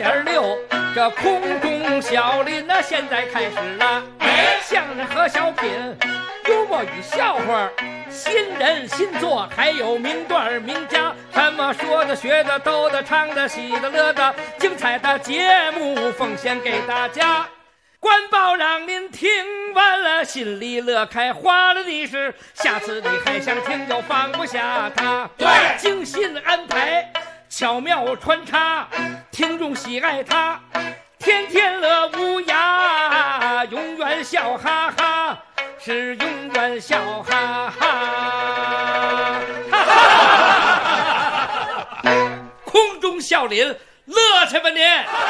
100.6，这空中小林呢，现在开始了。相声和小品，幽默与笑话，新人新作，还有名段名家，什么说的、学的、逗的、唱的、喜的、乐的，精彩的节目奉献给大家。官报让您听完了心里乐开花了的是，下次你还想听就放不下它。 对， 精心安排，巧妙穿插，听众喜爱它，天天乐无涯，永远笑哈哈，是永远笑哈哈。空中笑林，乐去吧您！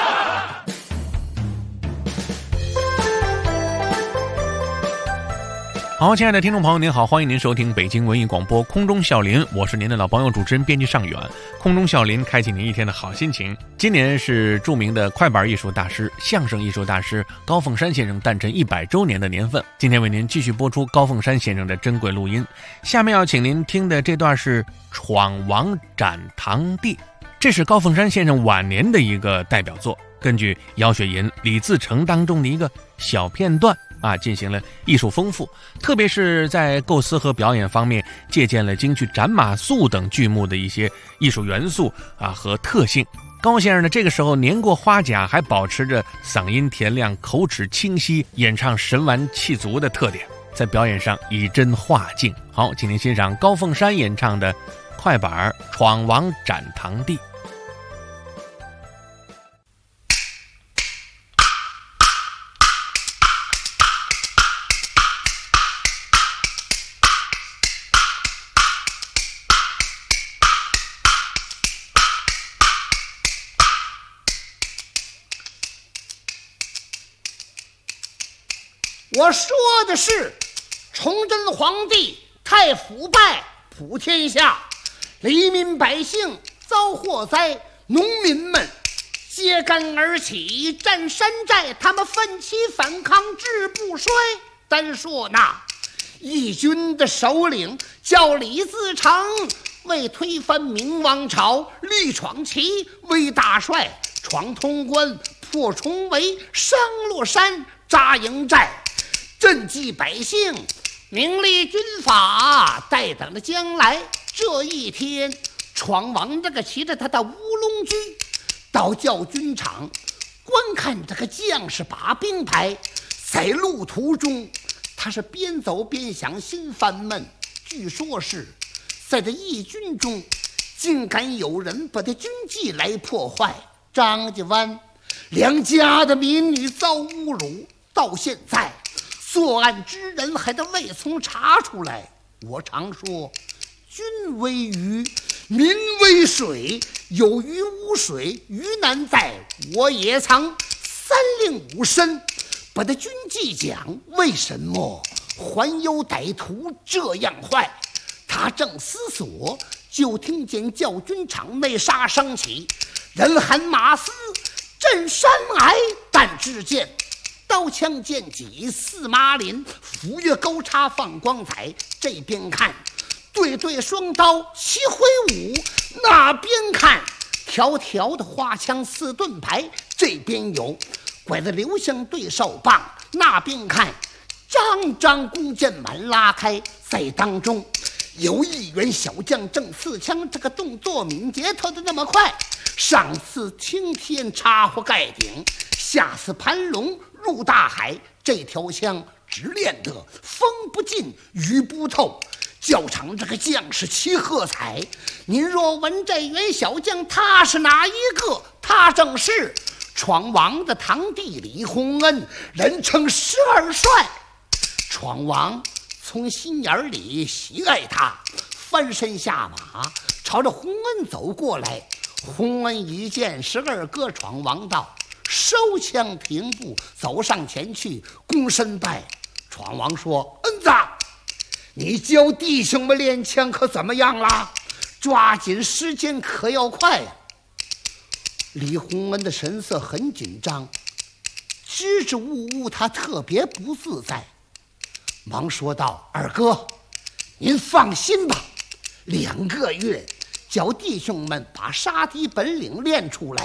好，亲爱的听众朋友您好，欢迎您收听北京文艺广播空中笑林，我是您的老朋友主持人编辑尚远。空中笑林开启您一天的好心情。今年是著名的快板艺术大师、相声艺术大师高凤山先生诞辰100周年的年份，今天为您继续播出高凤山先生的珍贵录音。下面要请您听的这段是《闯王斩堂弟》，这是高凤山先生晚年的一个代表作，根据姚雪银、李自成当中的一个小片段进行了艺术丰富，特别是在构思和表演方面借鉴了京剧斩马谡等剧目的一些艺术元素和特性。高先生呢，这个时候年过花甲，还保持着嗓音甜亮、口齿清晰、演唱神完气足的特点，在表演上以真化境。好，请您欣赏高凤山演唱的快板《闯王斩堂弟》。 我说的是崇祯皇帝太腐败，普天下黎民百姓遭祸灾，农民们揭竿而起占山寨，他们奋起反抗志不衰。单说那义军的首领叫李自成，为推翻明王朝立闯旗，为大帅闯潼关，破重围，上洛山，扎营寨，赈济百姓，明立军法，待等着将来。这一天，闯王这个骑着他的乌龙驹到教军场观看这个将士把兵牌，在路途中他是边走边想，心烦闷。据说是在这义军中竟敢有人把他军纪来破坏。张家湾两家的民女遭侮辱，到现在作案之人还得未曾查出来。我常说，君为鱼，民为水，有鱼无水，鱼难在。我也曾三令五申把他军纪讲，为什么还有歹徒这样坏？他正思索，就听见教军场内杀声起，人喊马嘶，震山崖，但只见刀枪剑戟似麻林，斧钺钩叉放光彩。这边看对对双刀齐挥舞，那边看条条的花枪似盾牌。这边有拐子流香对手棒，那边看张张弓箭满拉开。在当中有一员小将正刺枪，这个动作敏捷，跳得那么快，上次青天插火盖顶，下次盘龙入大海。这条枪只练得风不进雨不透，教场这个将士齐喝彩。您若问这员小将他是哪一个，他正是闯王的堂弟李洪恩，人称12帅。闯王从心眼里喜爱他，翻身下马朝着洪恩走过来。洪恩一见12哥闯王道，收枪停步，走上前去躬身拜。闯王说：恩子，你教弟兄们练枪可怎么样了？抓紧时间可要快呀。李洪恩的神色很紧张，支支吾吾，他特别不自在，忙说道：二哥，您放心吧，2个月教弟兄们把杀敌本领练出来，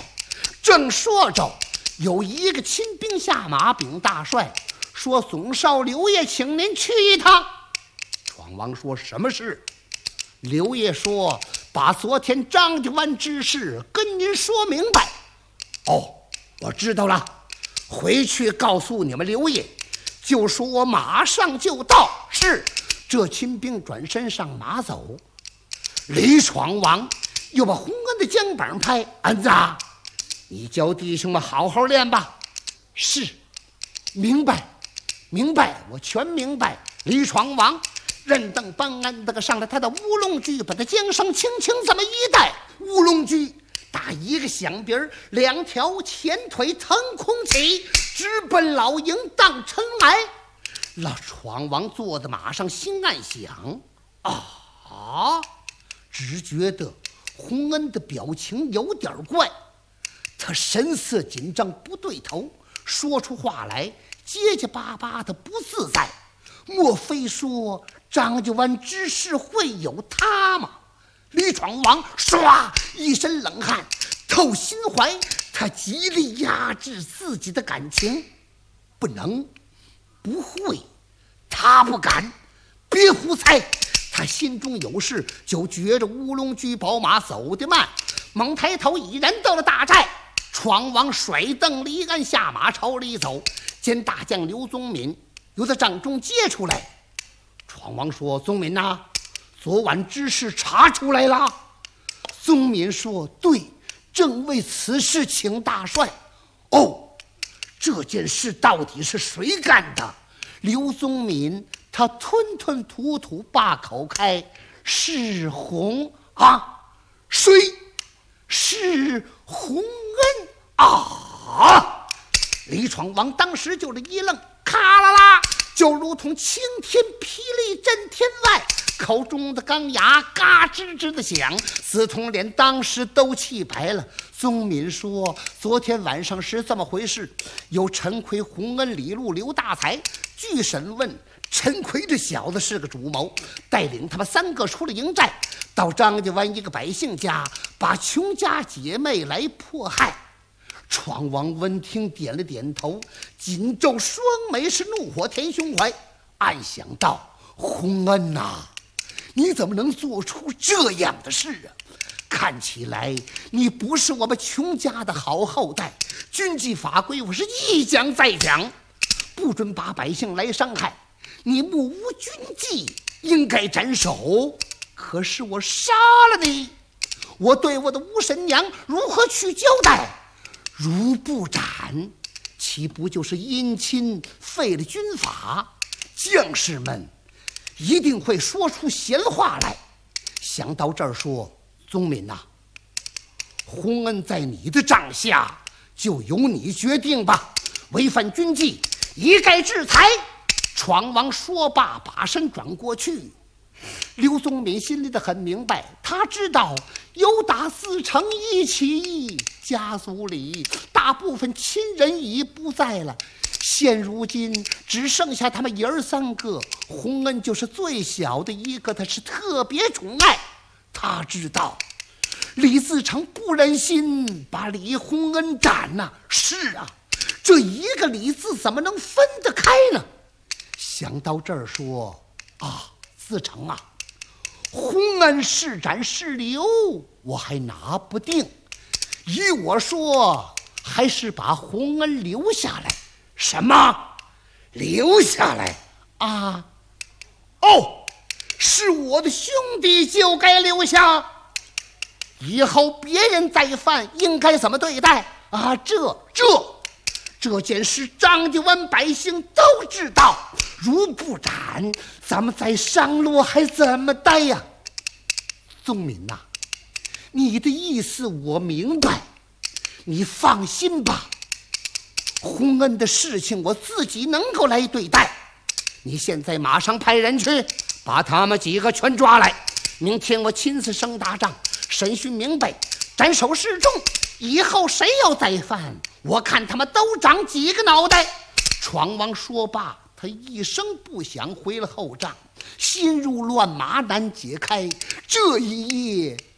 正说着，有一个亲兵下马禀大帅，说总少刘爷请您去一趟。闯王说什么事？刘爷说把昨天张家湾之事跟您说明白。哦，我知道了，回去告诉你们刘爷，就说我马上就到。是。这亲兵转身上马走，李闯王又把洪恩的肩膀拍：“恩子，你教弟兄们好好练吧。”是，明白，明白，我全明白。李闯王任等办案的上了他的乌龙驹，把他缰绳轻轻这么一带，乌龙驹打一个响鼻儿，两条前腿腾空起，直奔老营荡尘来。老闯王坐在马上，心暗想：啊，只觉得洪恩的表情有点怪，他神色紧张，不对头，说出话来结结巴巴的，不自在。莫非说张家湾之事会有他吗？李闯王唰一身冷汗透心怀，他极力压制自己的感情，不能，不会，他不敢，别胡猜。他心中有事，就觉着乌龙驹宝马走得慢，猛抬头已然到了大寨。闯王甩蹬离鞍下马朝里走，见大将刘宗敏由他帐中接出来。闯王说：“宗敏呐，昨晚之事查出来了。”宗敏说：“对，正为此事请大帅。”哦，这件事到底是谁干的？刘宗敏他吞吞吐吐把口开：“是洪啊，谁？是洪恩啊！”李闯王当时就是一愣，咔啦啦，就如同晴天霹雳震天外，口中的钢牙嘎吱吱的响，司通脸当时都气白了。宗敏说：“昨天晚上是这么回事，有陈奎、洪恩、李禄、刘大才。据审问，陈奎这小子是个主谋，带领他们3个出了营寨，到张家湾一个百姓家，把穷家姐妹来迫害。”闯王闻听点了点头，紧皱双眉，是怒火填胸怀，暗想到：洪恩呐，你怎么能做出这样的事啊？看起来你不是我们穷家的好后代，军纪法规我是一讲再讲，不准把百姓来伤害，你目无军纪，应该斩首。可是我杀了你，我对我的吴神娘如何去交代？如不斩，岂不就是姻亲废了军法？将士们一定会说出闲话来。想到这儿说：“宗敏呐，洪恩在你的帐下，就由你决定吧。违反军纪，一概制裁。”闯王说罢，把身转过去。刘宗敏心里的很明白，他知道有打自成一起，家族里大部分亲人已不在了，现如今只剩下他们爷儿3个，洪恩就是最小的一个，他是特别宠爱。他知道李自成不忍心把李洪恩斩呐，是啊，这一个李字怎么能分得开呢？想到这儿说：“啊，自成啊，洪恩是斩是留，我还拿不定。依我说，还是把洪恩留下来。”什么？留下来啊？哦，是我的兄弟就该留下，以后别人再犯应该怎么对待啊？这件事张家湾百姓都知道，如不斩，咱们在上路还怎么待呀？宗敏呐，你的意思我明白，你放心吧，洪恩的事情我自己能够来对待。你现在马上派人去把他们几个全抓来，明天我亲自升大帐，审讯明白，斩首示众。以后谁要再犯，我看他们都长几个脑袋。闯王说罢，他一声不响回了后帐，心如乱麻难解开。这一夜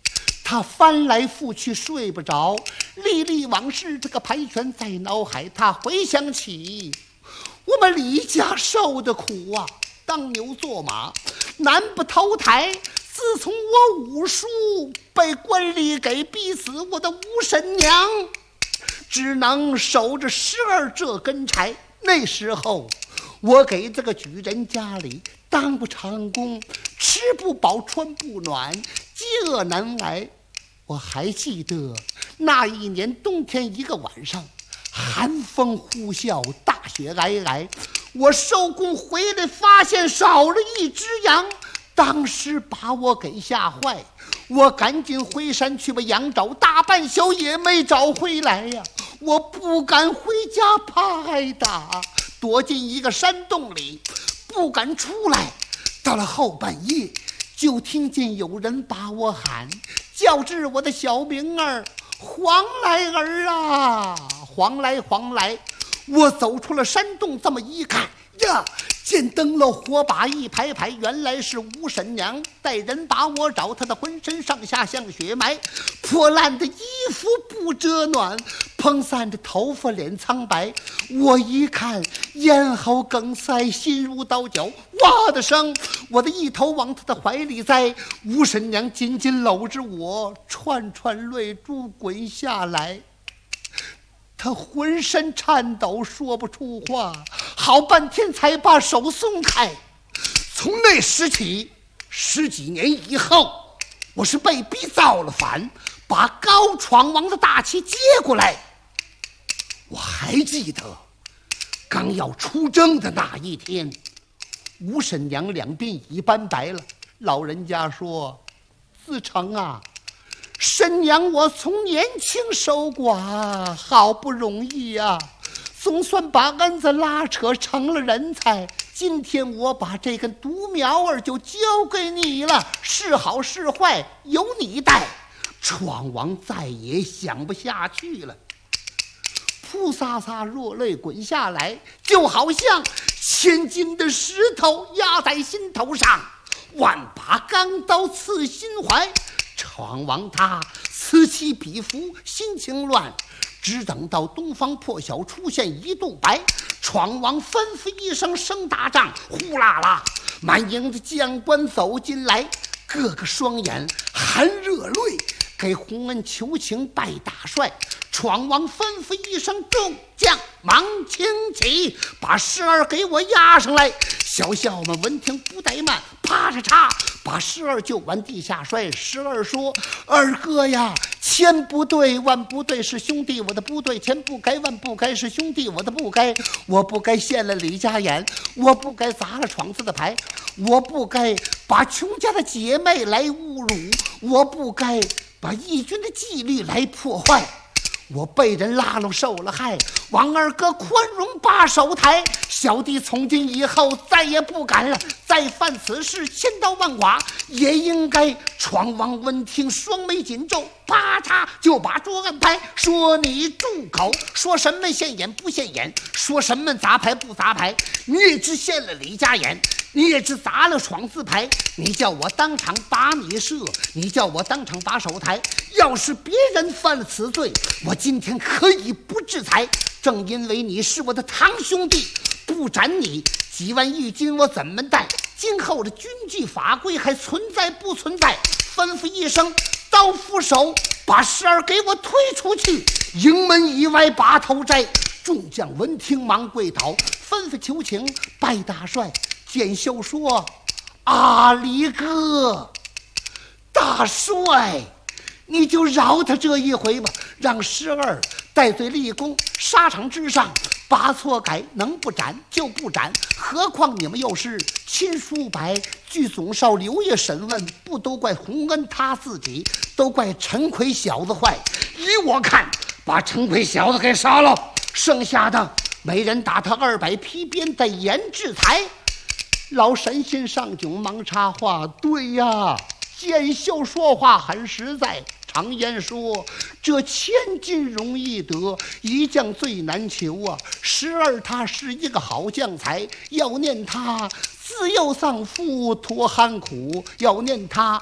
他翻来覆去睡不着，历历往事这个盘旋在脑海。他回想起我们李家受的苦啊，当牛做马，难不投胎。自从我武术被官吏给逼死，我的吴婶娘只能守着12这根柴。那时候我给这个举人家里当不长工，吃不饱穿不暖，饥饿难挨。我还记得那一年冬天一个晚上，寒风呼啸，大雪皑皑。我收工回来发现少了一只羊，当时把我给吓坏。我赶紧回山去把羊找，大半宿也没找回来呀。我不敢回家，怕挨打，躲进一个山洞里，不敢出来。到了后半夜，就听见有人把我喊，叫至我的小名儿黄来儿啊，黄来黄来。我走出了山洞，这么一看呀，见灯笼火把一排排，原来是吴婶娘带人把我找，她的浑身上下像雪埋，破烂的衣服不遮暖，蓬散的头发脸苍白。我一看咽喉梗塞，心如刀绞，哇的声，我的一头往她的怀里栽。吴婶娘紧紧搂着我，串串泪珠滚下来。他浑身颤抖，说不出话，好半天才把手松开。从那时起，10几年以后，我是被逼造了反，把高闯王的大旗接过来。我还记得刚要出征的那一天，吴婶娘两鬓已斑白了。老人家说：“自成啊，婶娘我从年轻守寡，好不容易啊，总算把恩子拉扯成了人才。今天我把这根独苗儿就交给你了，是好是坏由你带。”闯王再也想不下去了，扑撒撒热泪滚下来，就好像千斤的石头压在心头上，万把钢刀刺心怀。闯王他此起彼伏，心情乱，只等到东方破晓出现一度白，闯王吩咐一声升大帐，呼啦啦满营的将官走进来，个个双眼含热泪，给洪恩求情拜大帅。闯王吩咐一声，众将忙请起，把12给我押上来。小校们闻听不怠慢，啪嚓嚓把12就往地下摔。12说：“二哥呀，千不对万不对，是兄弟我的不对，千不该万不该，是兄弟我的不该。我不该陷了李家眼，我不该砸了闯子的牌，我不该把穷家的姐妹来侮辱，我不该把义军的纪律来破坏。我被人拉拢受了害，王二哥宽容把手抬。小弟从今以后再也不敢了，再犯此事千刀万剐也应该。”闯王闻听双眉紧皱，啪嚓就把桌案拍，说：“你住口！说什么现眼不现眼，说什么砸牌不砸牌，你也只现了李家眼，你也只砸了闯字牌。你叫我当场把你射，你叫我当场把手抬。要是别人犯了此罪，我今天可以不制裁。正因为你是我的堂兄弟，不斩你几万义军我怎么带？今后的军纪法规还存在不存在？”吩咐一声，刀斧手，把12给我推出去，营门以外把头摘。众将闻听忙跪倒，吩咐求情拜大帅。简秀说：“啊，李哥，大帅，你就饶他这一回吧，让12戴罪立功，沙场之上把错改，能不斩就不斩。何况你们又是亲叔伯，据总少刘爷审问，不都怪洪恩他自己，都怪陈奎小子坏。依我看，把陈奎小子给杀了，剩下的每人打他200皮鞭，再严制裁。”老神仙上囧忙插话：“对呀，简秀说话很实在。常言说，这千金容易得，一将最难求啊。12他是一个好将才，要念他自幼丧父，托寒苦；要念他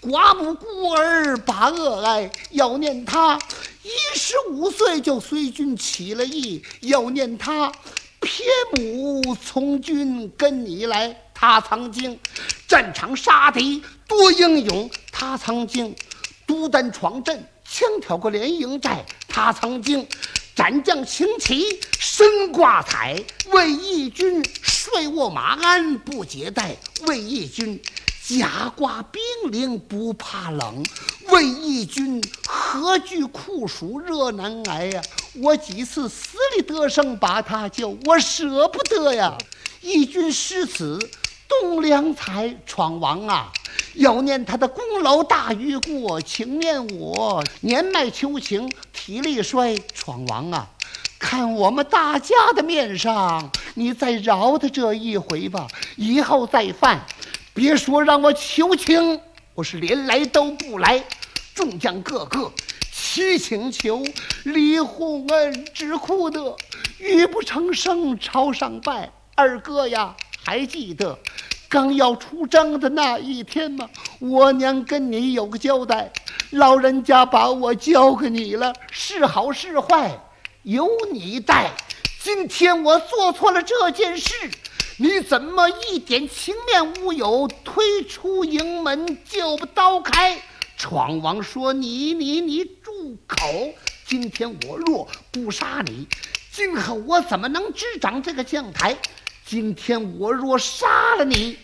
寡母孤儿把恶哀，要念他15岁就随军起了义，要念他撇母从军跟你来。他曾经战场杀敌多英勇，他曾经独担闯阵枪挑过连营寨，他曾经斩将轻骑身挂彩，为义军睡卧马鞍不解带，为义军甲挂冰凌不怕冷，为义军何惧酷暑热难挨呀！我几次死里得生把他救，我舍不得呀！义军失此栋梁才，闯王啊，要念他的功劳大于过，请念我年迈求情，体力衰，闯王啊，看我们大家的面上，你再饶他这一回吧，以后再犯，别说让我求情，我是连来都不来。众将个个齐请求，李洪恩只哭得语不成声，朝上拜。二哥呀，还记得刚要出征的那一天吗？我娘跟你有个交代，老人家把我交给你了，是好是坏由你带。今天我做错了这件事，你怎么一点情面无有，推出营门就把刀开？闯王说你住口！今天我若不杀你，今后我怎么能执掌这个将台？今天我若杀了你，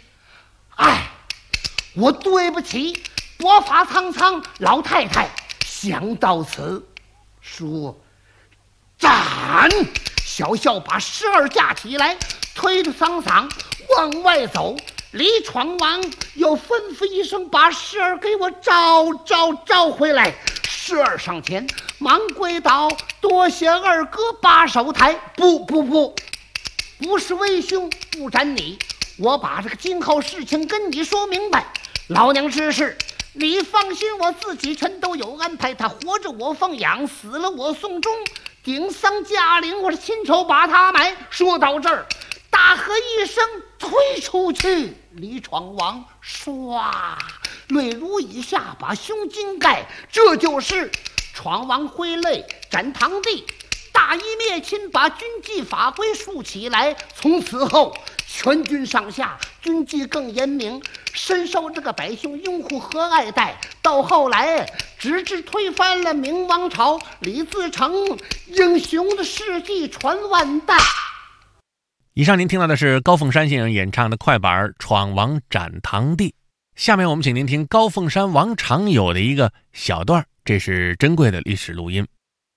我对不起薄发苍苍老太太。想到此，说斩！小校把12架起来，推着桑桑往外走。李闯王又吩咐一声，把12给我召回来。12上前忙跪倒，多谢二哥把手抬。不是为兄不斩你，我把这个今后事情跟你说明白。老娘之事你放心，我自己全都有安排。他活着我奉养，死了我送终，顶丧驾陵我是亲手把他埋。说到这儿，大喝一声，推出去。李闯王唰泪如雨下，把胸襟盖。这就是闯王挥泪斩堂弟，大义灭亲，把军纪法规竖起来。从此后全军上下军纪更严明，深受这个百姓拥护和爱戴。到后来直至推翻了明王朝，李自成英雄的事迹传万代。 以上您听到的是高凤山先生演唱的快板《闯王斩堂弟》。下面我们请您听高凤山王常有的一个小段，这是珍贵的历史录音。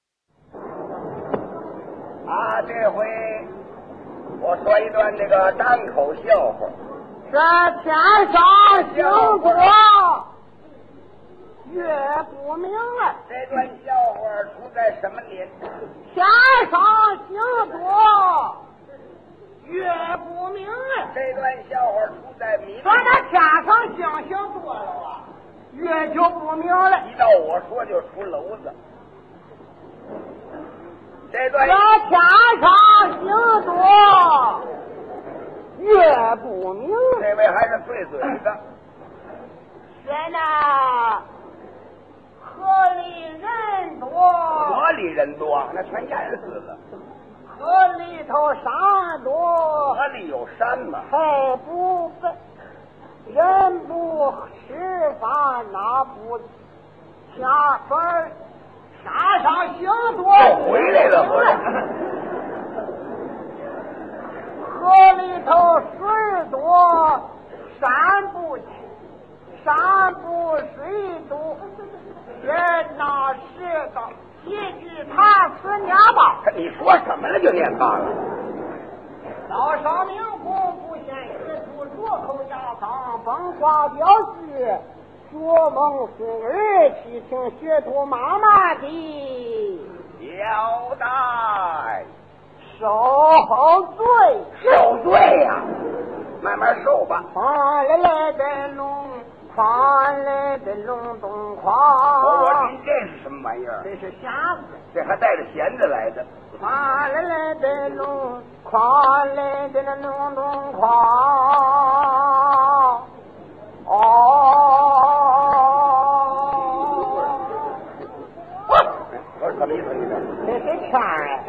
这回我说一段这个单口笑话。 这天上星多月不明了。 这段笑话出在什么年？ 天上星多月不明了。 这段笑话出在明。 说那天上星星多了啊，月就不明了。 一到我说就出篓子。这段天上星多月不明。 这位还是对嘴的。 现在河里人多。 河里人多，那全淹死了。 河里头山多。 河里有山吗？ 还不分，人不吃饭，哪不下饭？天上星多回来了， 河里头水多，山不水多，人那是个几句他是念吧？ 你说什么了就念他了？ 老少明公不嫌学徒，左口牙房崩花表句。做梦孙儿提醒学徒妈妈的交代， 受罪呀，慢慢受吧。 哐来来的龙，哐来的龙东哐。 我听这是什么玩意儿？ 这是匣子， 这还带着弦子来的。 哐来来的龙，哐来的那龙东哐。哦。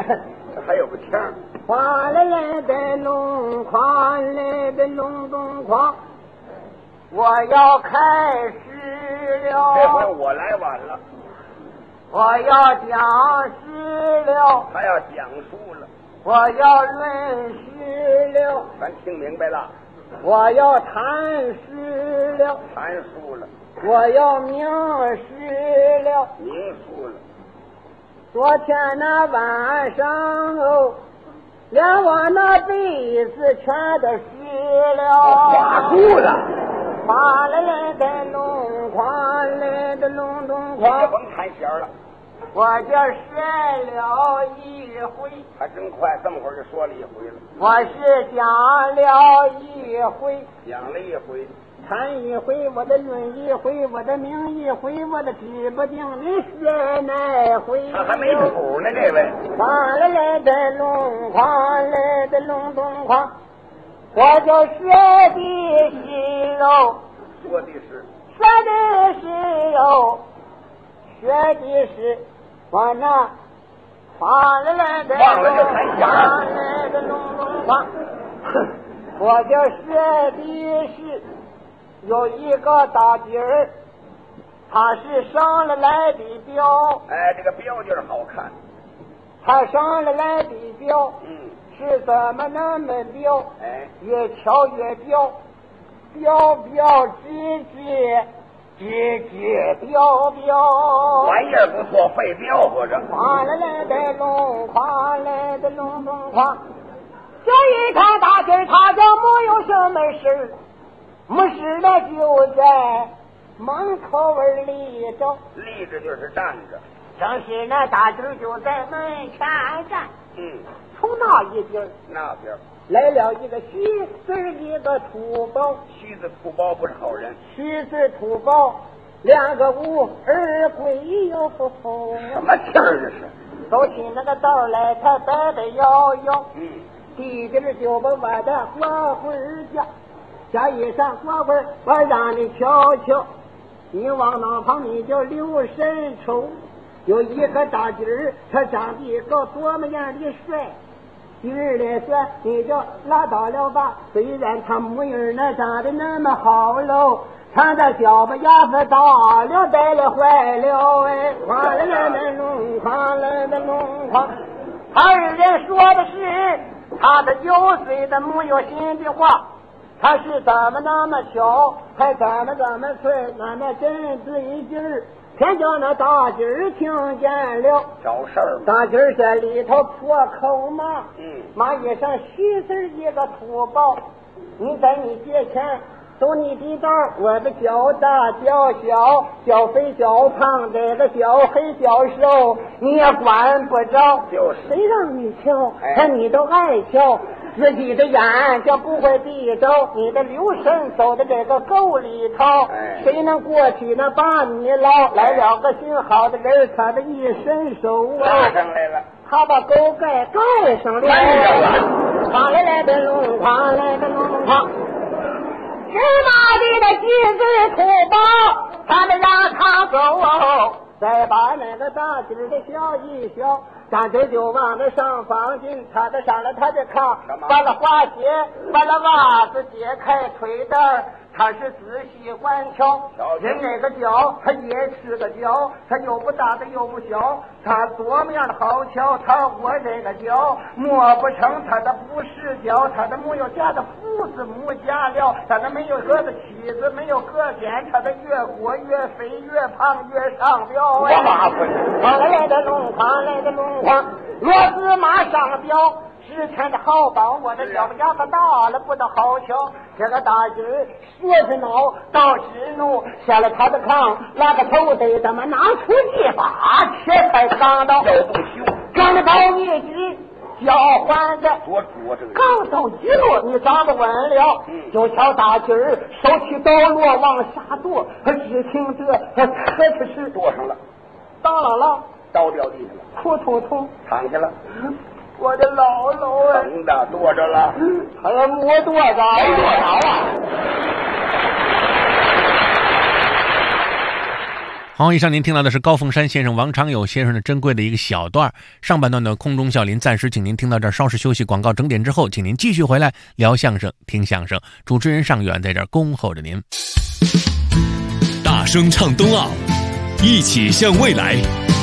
还有个腔。 哗啦啦的隆，哗啦的隆咚哐，我要开始了。 这回我来晚了。 我要讲诗了。 他要讲述了。 我要论诗了。 咱听明白了。 我要谈诗了。 阐述了。 我要明诗了。 明述了。 昨天那晚上哦，连我那被子全都湿了。 画住了。 哗啦啦的隆，哗啦的隆咚你哐， 甭看弦了。 我就晒了一回。 还真快，这么会儿就说了一回了。 我是讲了一回， 讲了一回。 谈一回，我的论一回，我的明一回，我的指不定的是哪回。 他还没谱呢，这位。 哗啦啦的隆，哗啦的隆咚哐，我就说的是哦， 说的是。 说的是哦，说的是我那哗啦啦的忘了就弹弦哗啦的隆咚哐，我就说的是。有一个大姐儿，她是上了来的标。 哎，这个标就是好看。 她上了来的标，是怎么那么标？ 哎， 越敲越标，标标直直，直直标标。 玩意儿不错，费标活着。 哗啦啦的隆，哗啦的隆咚哐。这一看大姐儿，她就没有什么事儿。没事了，就在门口立着， 立着就是站着。 正是那大姐就在门前站。从那一边那边来了一个虚字一个土包。 虚字土包不是好人。 虚字土包，两个无儿归又不后。 什么气儿这是？ 走起那个道来，他摆摆摇摇。弟弟就把我的刮回家。家衣裳刮棍，我让你瞧瞧，你往哪旁你就留神瞅。有一个大姐儿，他长得个多么样的帅，今儿来说你就拉倒了吧。虽然他模样那长得那么好喽，他的小巴牙子大了呆了坏了哎，哗啦啦的隆，哗啦的隆哐。他二人说的是他的9岁的没有心的话。他是怎么那么巧，还怎么脆，那真对劲儿，偏叫那大姐儿听见了。 找事儿。 大姐儿在里头破口骂，骂一声虚字一个土包，你在你借钱。走你的道，我的脚大脚小，脚肥脚胖，这个脚黑脚瘦，你也管不着。 就是谁让你瞧，看你都爱瞧。自己的眼就不会闭着，你的留神走的这个沟里头，谁能过去呢？把你捞来了个心好的人，他的一伸手拉上来了， 他把沟盖上了，哗啦啦的隆，哗啦的隆哐。芝麻地的几字土包，他们让他走，再把那个大姐的笑一笑。大姐就往那上房进，他的上了他的炕，把那花鞋，把那袜子解开腿带，他是仔细观瞧。人那个脚，他也是个脚，他又不大的又不小，他多么样的好瞧。他我这个脚摸不成，他的不是脚，他的没有加的胡子没加料，他的没有搁的起子，没有搁点，他的越裹越肥越胖越上膘。 多麻烦！ 跑来的龙，跑来的龙。骡子马上标，之前的好宝，我的小牙子大了不得好瞧。这个大姐儿说是恼，倒是怒，下了他的炕，拉个头得他妈拿出一把铁才刚到，刚到一只叫唤着，刚到一路，你找个稳了，就瞧大姐儿手起刀落往下剁，只听得可是剁上了， 当啷啷。 刀掉地上了， 扑通通躺下了。 我的姥姥啊！ 疼的剁着了， 还要摸多少？ 没多少啊！ 好，以上您听到的是高凤山先生、王长友先生的珍贵的一个小段。上半段的空中笑林暂时请您听到这儿，稍事休息，广告整点之后，请您继续回来聊相声、听相声。主持人尚远在这儿恭候着您。 大声唱冬奥，一起向未来。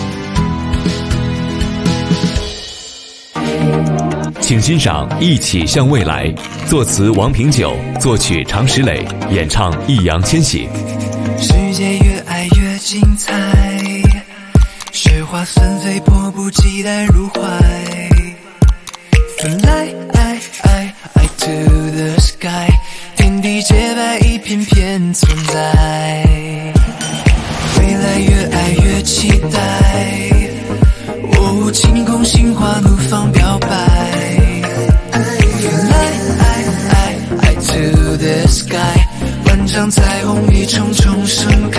请欣赏《一起向未来》，作词王平久，作曲常石磊，演唱易烊千玺。 世界越爱越精彩，雪花纷飞，迫不及待入怀。Fly to the sky， 天地洁白，一片片存在。未来越爱越期待，晴空心花怒放表白。Fly to the sky， 万丈彩虹一重重盛开。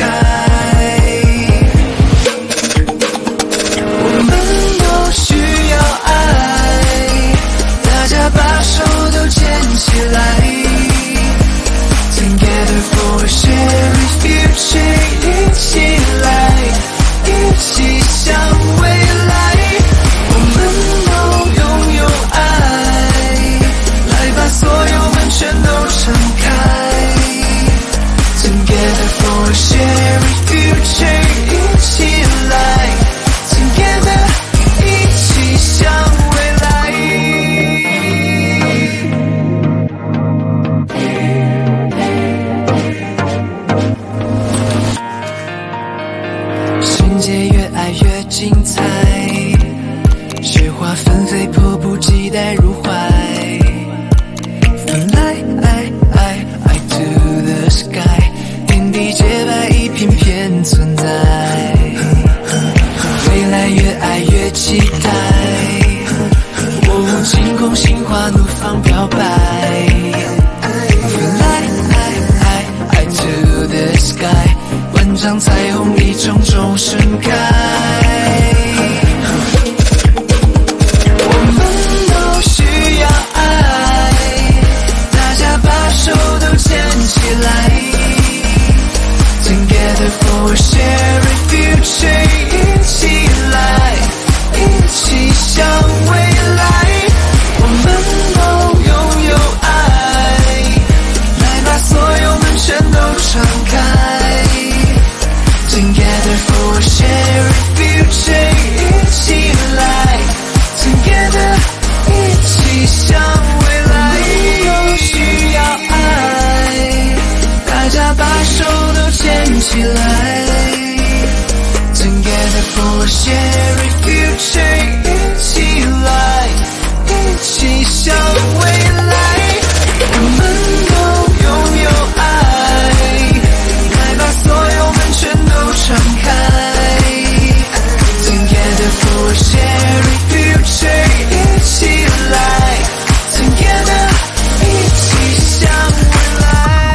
我们都需要爱，大家把手都牵起来。Together for a shared future， 一起来，一起向未来。我们都拥有爱，来把所有门全都敞开。Together for a shared future， 一起来 Together， 一起向未来。世界越爱越精彩，雪花纷飞，迫不及待入怀。Fly to the sky， 天地洁白，一片片存在。未来越爱越期待，晴空心花怒放表白。Fly to the sky， 万丈彩虹一重重盛开。我们都需要爱，大家把手都牵起来。Together for a shared future， 一起来，一起向未来。我们都拥有爱，来把所有门全都敞开。Together for a shared future， 一起来 Together， 一起向未来。都需要爱，大家把手都牵起来。Together for a shared future， 一起来，一起向未来。我们都拥有爱，来把所有门全都敞开。Together for a shared future， 一起来 Together， 一起向未来。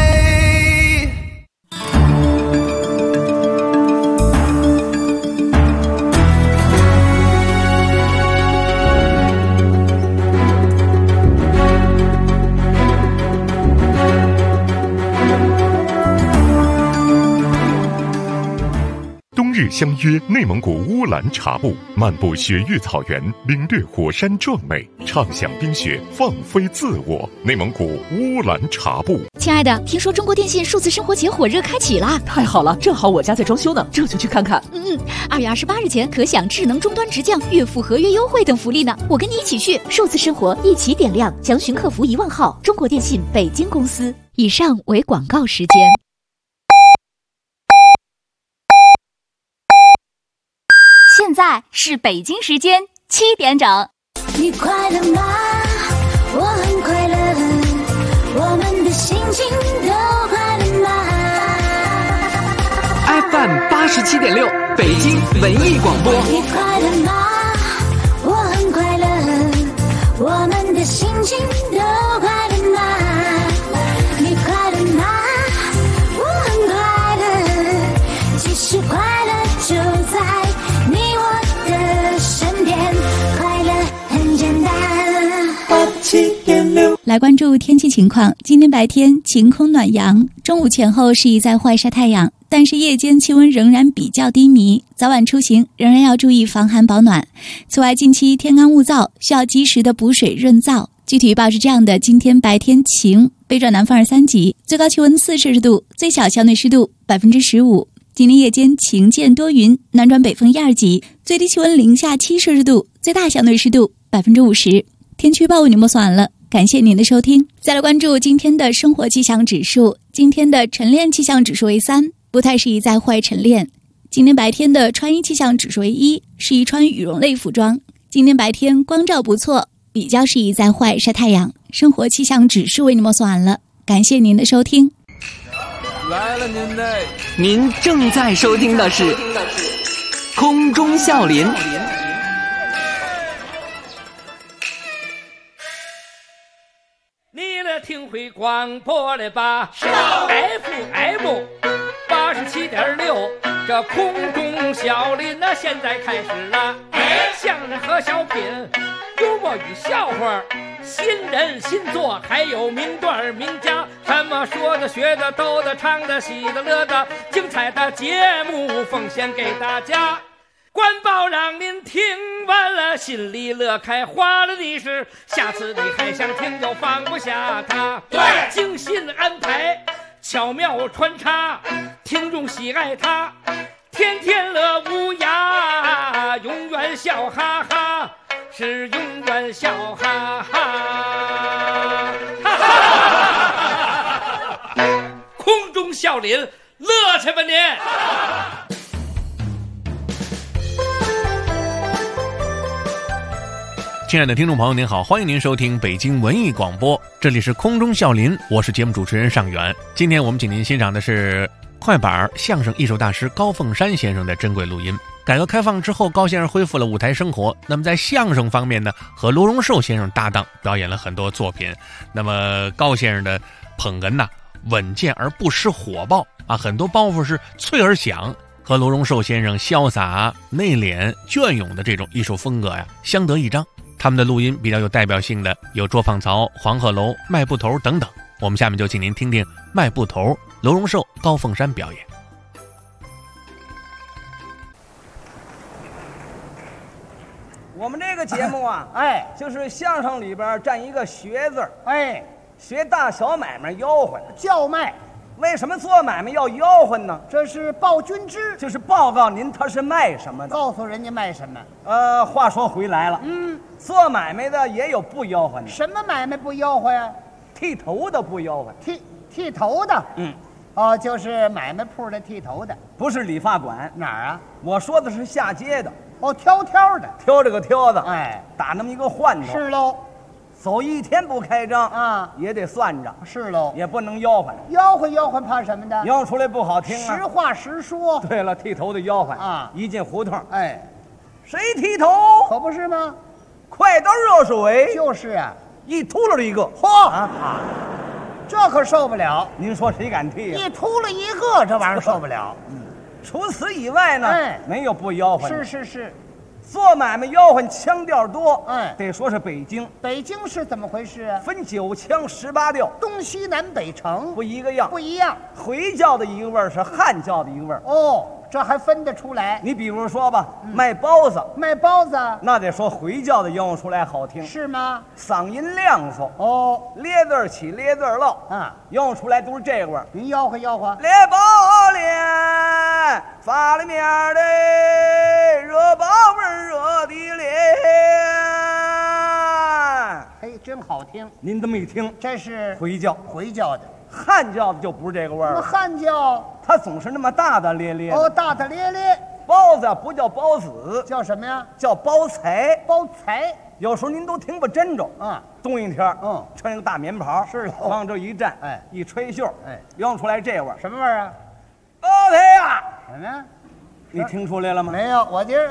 冬日相约内蒙古乌兰察布，漫步雪域草原，领略火山壮美，畅享冰雪，放飞自我。内蒙古乌兰察布。 亲爱的，听说中国电信数字生活节火热开启啦！ 太好了，正好我家在装修呢，这就去看看。 2月28日前可享智能终端直降、月付合约优惠等福利呢。我跟你一起去，数字生活一起点亮，详询客服10000号。中国电信北京公司。以上为广告时间。现在是北京时间7点整。 你快乐吗？我很快乐，我们的心情都快乐吗 ？FM 87.6，北京文艺广播。 你快乐吗？我很快乐，我们的心情都快乐吗？你快乐吗？我很快乐，其实快乐就在你我的身边，快乐很简单。87.6， 来关注天气情况。今天白天晴空暖阳，中午前后是一再坏晒太阳， 但是夜间气温仍然比较低迷，早晚出行仍然要注意防寒保暖。此外，近期天干物燥，需要及时的补水润燥。具体预报是这样的：今天白天晴，北转南风2、3级，最高气温4摄氏度，最小相对湿度15%。今天夜间晴间多云，南转北风1、2级，最低气温零下7摄氏度，最大相对湿度50%。天气预报为您播送完了，感谢您的收听。再来关注今天的生活气象指数，今天的晨练气象指数为3，不太适宜在户外晨练。今天白天的穿衣气象指数为1，适宜穿羽绒类服装。今天白天光照不错，比较适宜在户外晒太阳。生活气象指数为您播送完了，感谢您的收听。 来了您正在收听的是空中笑林。 你来听会广播了吧？FM 87.6，这空中笑林那现在开始了。相声和小品，幽默与笑话，新人新作，还有名段名家，什么说的学的逗的唱的喜的乐的，精彩的节目奉献给大家。官报让您听完了心里乐开花了，你是下次你还想听就放不下它。对，精心安排，巧妙穿插，听众喜爱它，天天乐无涯，永远笑哈哈，是永远笑哈哈。空中笑林，乐去吧您！ 亲爱的听众朋友您好，欢迎您收听北京文艺广播，这里是空中笑林，我是节目主持人尚远。今天我们请您欣赏的是快板相声艺术大师高凤山先生的珍贵录音。改革开放之后，高先生恢复了舞台生活，那么在相声方面呢，和罗荣寿先生搭档表演了很多作品。那么高先生的捧哏稳健而不失火爆啊，很多包袱是脆而响，和罗荣寿先生潇洒内敛隽永的这种艺术风格相得益彰。他们的录音比较有代表性的有捉放曹、黄鹤楼、卖布头等等。我们下面就请您听听卖布头罗荣寿、高凤山表演。 我们这个节目啊，就是相声里边占一个学字儿，学大小买卖吆喝叫卖。 为什么做买卖要吆喝呢？ 这是报均知， 就是报告您他是卖什么的， 告诉人家卖什么。 话说回来了，做买卖的也有不吆喝的。 什么买卖不吆喝呀？ 剃头的不吆喝。 剃头的，就是买卖铺的剃头的， 不是理发馆。 哪儿啊？ 我说的是下街的。 挑的， 挑这个挑子，打那么一个换头。 是喽。 走一天不开张也得算账。 是喽， 也不能吆喝。 吆喝怕什么的？ 吆出来不好听啊。 实话实说。 对了，剃头的吆喝一进胡同，谁剃头？ 可不是吗？ 快刀热水。 就是啊， 一秃噜一个， 嚯这可受不了。 您说谁敢剃呀？ 一秃噜一个，这玩意儿受不了。 除此以外呢，没有不吆喝。 是。 做买卖吆喝腔调多，得说是北京。 北京是怎么回事啊？ 分9腔18调， 东西南北城不一个样。 不一样。 回教的一个味儿是汉教的一个味儿。 这还分得出来。 你比如说吧，卖包子，那得说回教的吆喝出来好听。 是吗？ 嗓音亮嗦。咧字起咧字落吆喝出来都是这个味儿。 您吆喝。 咧包咧，发了面的热包味儿。热的脸， 真好听。 您这么一听， 这是回教的。 汉教的就不是这个味儿了。 汉教它总是那么大大咧咧。 大大咧咧。 包子不叫包子， 叫什么呀？ 叫包财。有时候您都听不真着冬一天穿一个大棉袍， 是往这一站，一吹袖，吆出来这味儿。 什么味儿啊？ 包财呀！ 什么呀？ 你听出来了吗？ 没有，我今儿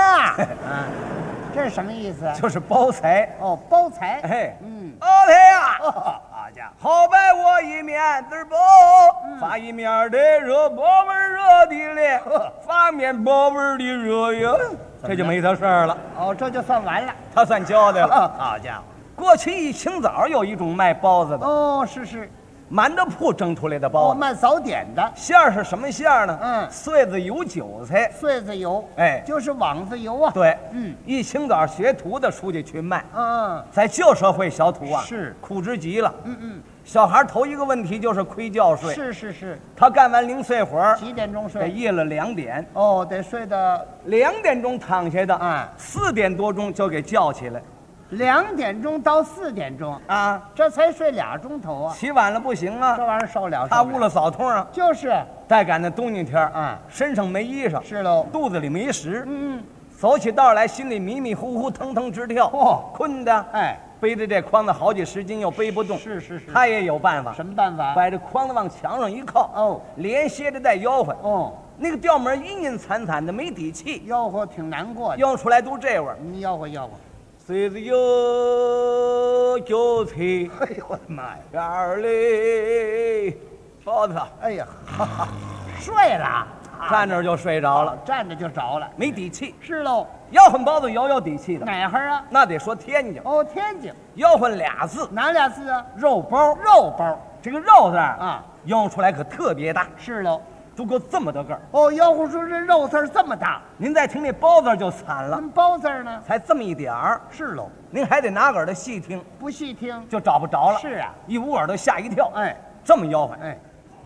这是什么意思？ 就是包财。 包财。 包财呀！好家伙，好摆我一面子包，发一面的热包味热的嘞，发面包味的热呀，这就没他事儿了。 这就算完了， 他算交代了。 好家伙， 过去一清早有一种卖包子的。 是。 满的铺蒸出来的包子， 卖早点的。 馅儿是什么馅儿呢？穗子油韭菜， 穗子油， 哎， 就是网子油啊。 对，一清早学徒的出去去卖，在旧社会小土啊， 是苦之极了。小孩头一个问题就是亏觉睡。 是。 他干完零碎活几点钟睡？ 得夜了2点。 哦，得睡到 2点钟躺下的，4点多钟就给叫起来。 2点钟到4点钟啊， 这才睡2钟头啊！ 起晚了不行啊， 这玩意儿受不了。 他误了扫通啊， 就是再赶那冬天天啊，身上没衣裳， 是喽， 肚子里没食，走起道来心里迷迷糊糊，腾腾直跳，困的， 哎， 背着这筐子好几十斤又背不动， 是， 他也有办法， 什么办法？ 把这筐子往墙上一靠，连歇着带吆喝，那个调门阴阴惨惨的，没底气， 吆喝挺难过的， 吆出来都这味儿， 你吆喝。 穗子油韭菜， 哎呦我的妈呀！ 馅儿嘞，包子， 哎呀，睡了， 站着就睡着了， 站着就着了， 没底气。 是喽， 吆喝包子有底气的， 哪行啊？ 那得说天津。 哦，天津。 吆喝俩字， 哪俩字啊？ 肉包。 肉包， 这个肉字啊， 吆出来可特别大。 是喽。 都够这么大个儿哦，吆喝说这肉字这么大， 您再听那包字就惨了。 包字呢？ 才这么一点儿。 是喽， 您还得拿耳朵细听， 不细听就找不着了。 是啊， 一捂耳朵吓一跳。 哎， 这么吆喝， 哎，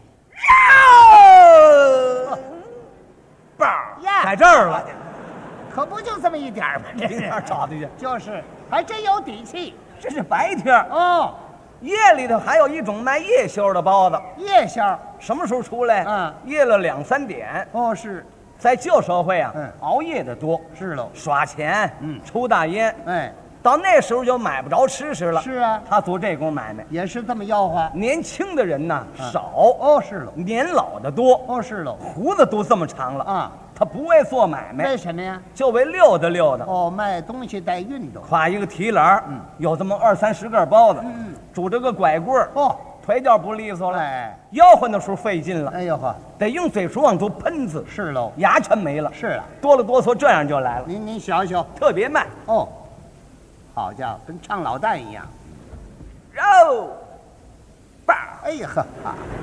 肉包呀， 在这儿了， 可不就这么一点吗？这是哪找的去？ 就是，还真有底气。 这是白天哦。 夜里头还有一种卖夜宵的包子， 夜宵什么时候出来？夜了2、3点。 哦，是在旧社会啊，熬夜的多， 是喽， 耍钱，抽大烟， 哎， 到那时候就买不着吃食了。 是啊， 他做这工买卖也是这么吆喝。 年轻的人呐少， 哦，是喽， 年老的多， 哦，是喽， 胡子都这么长了啊。 他不为做买卖， 为什么呀？ 就为溜达溜达。 哦，卖东西带运动， 挎一个提篮，有这么20、30个包子，拄着个拐棍儿， 哦， 腿脚不利索了， 哎， 吆喝的时候费劲了， 哎呦呵， 得用嘴唇往出喷字， 是喽， 牙全没了， 是啊， 哆了哆嗦，这样就来了。 您学学， 特别慢哦，好家伙，跟唱老旦一样， 肉包， 哎呀呵，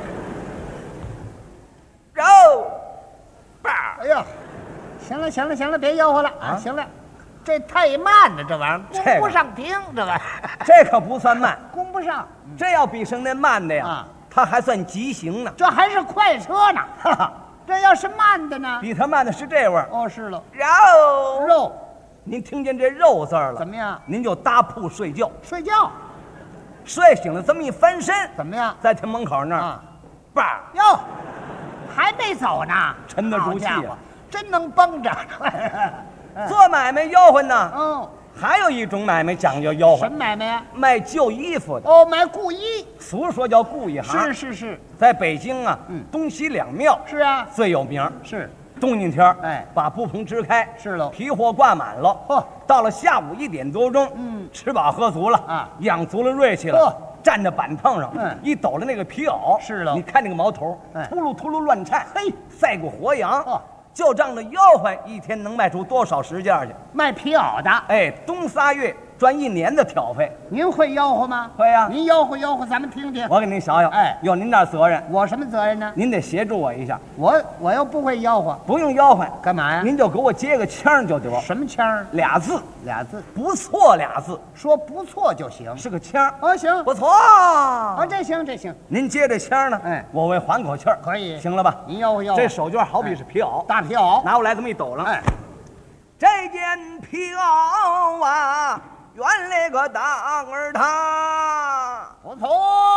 肉包， 哎呀，行了，别吆喝了啊！行了，这太慢了，这玩意儿供不上听，这玩意儿这可不算慢， 供不上。 这要比上那慢的呀，它还算急行呢， 这还是快车呢。哈哈，这要是慢的呢？ 比它慢的是这味儿。 哦，是了， 肉，您听见这肉字了？ 怎么样？ 您就搭铺睡觉，睡醒了这么一翻身， 怎么样？ 在他门口那儿，爸哟，还没走呢， 沉得住气啊！ 真能绷着。 做买卖吆喝呢，还有一种买卖讲究吆喝， 什么买卖呀？ 卖旧衣服的。 哦，买故衣， 俗说叫故意行。 是， 在北京啊，东西两庙是啊， 最有名。 是冬天天， 哎， 把布棚支开， 是喽， 皮货挂满了。到了下午1点多钟，吃饱喝足了啊，养足了锐气了。站在板凳上，一抖了那个皮袄， 是了。 你看那个毛头，秃噜秃噜乱颤，嘿，赛过活羊。就仗着吆喝，一天能卖出多少10件去？ 卖皮袄的， 哎，冬3月赚1年的挑费。 您会吆喝吗？ 会呀。 您吆喝，咱们听听。 我给您想想， 哎， 有您这责任。 我什么责任呢？ 您得协助我一下。 我又不会吆喝， 不用吆喝， 干嘛呀？ 您就给我接个腔就得。 什么腔 ？2字， 不错2字， 说不错就行， 是个腔。 哦，行， 不错。 这行。 您接这腔呢？ 哎， 我为缓口气儿， 可以， 行了吧？ 您吆喝。 这手绢好比是皮袄， 大皮袄， 拿过来这么一抖楞。 哎， 这件皮袄啊，原来个大儿他， 不错，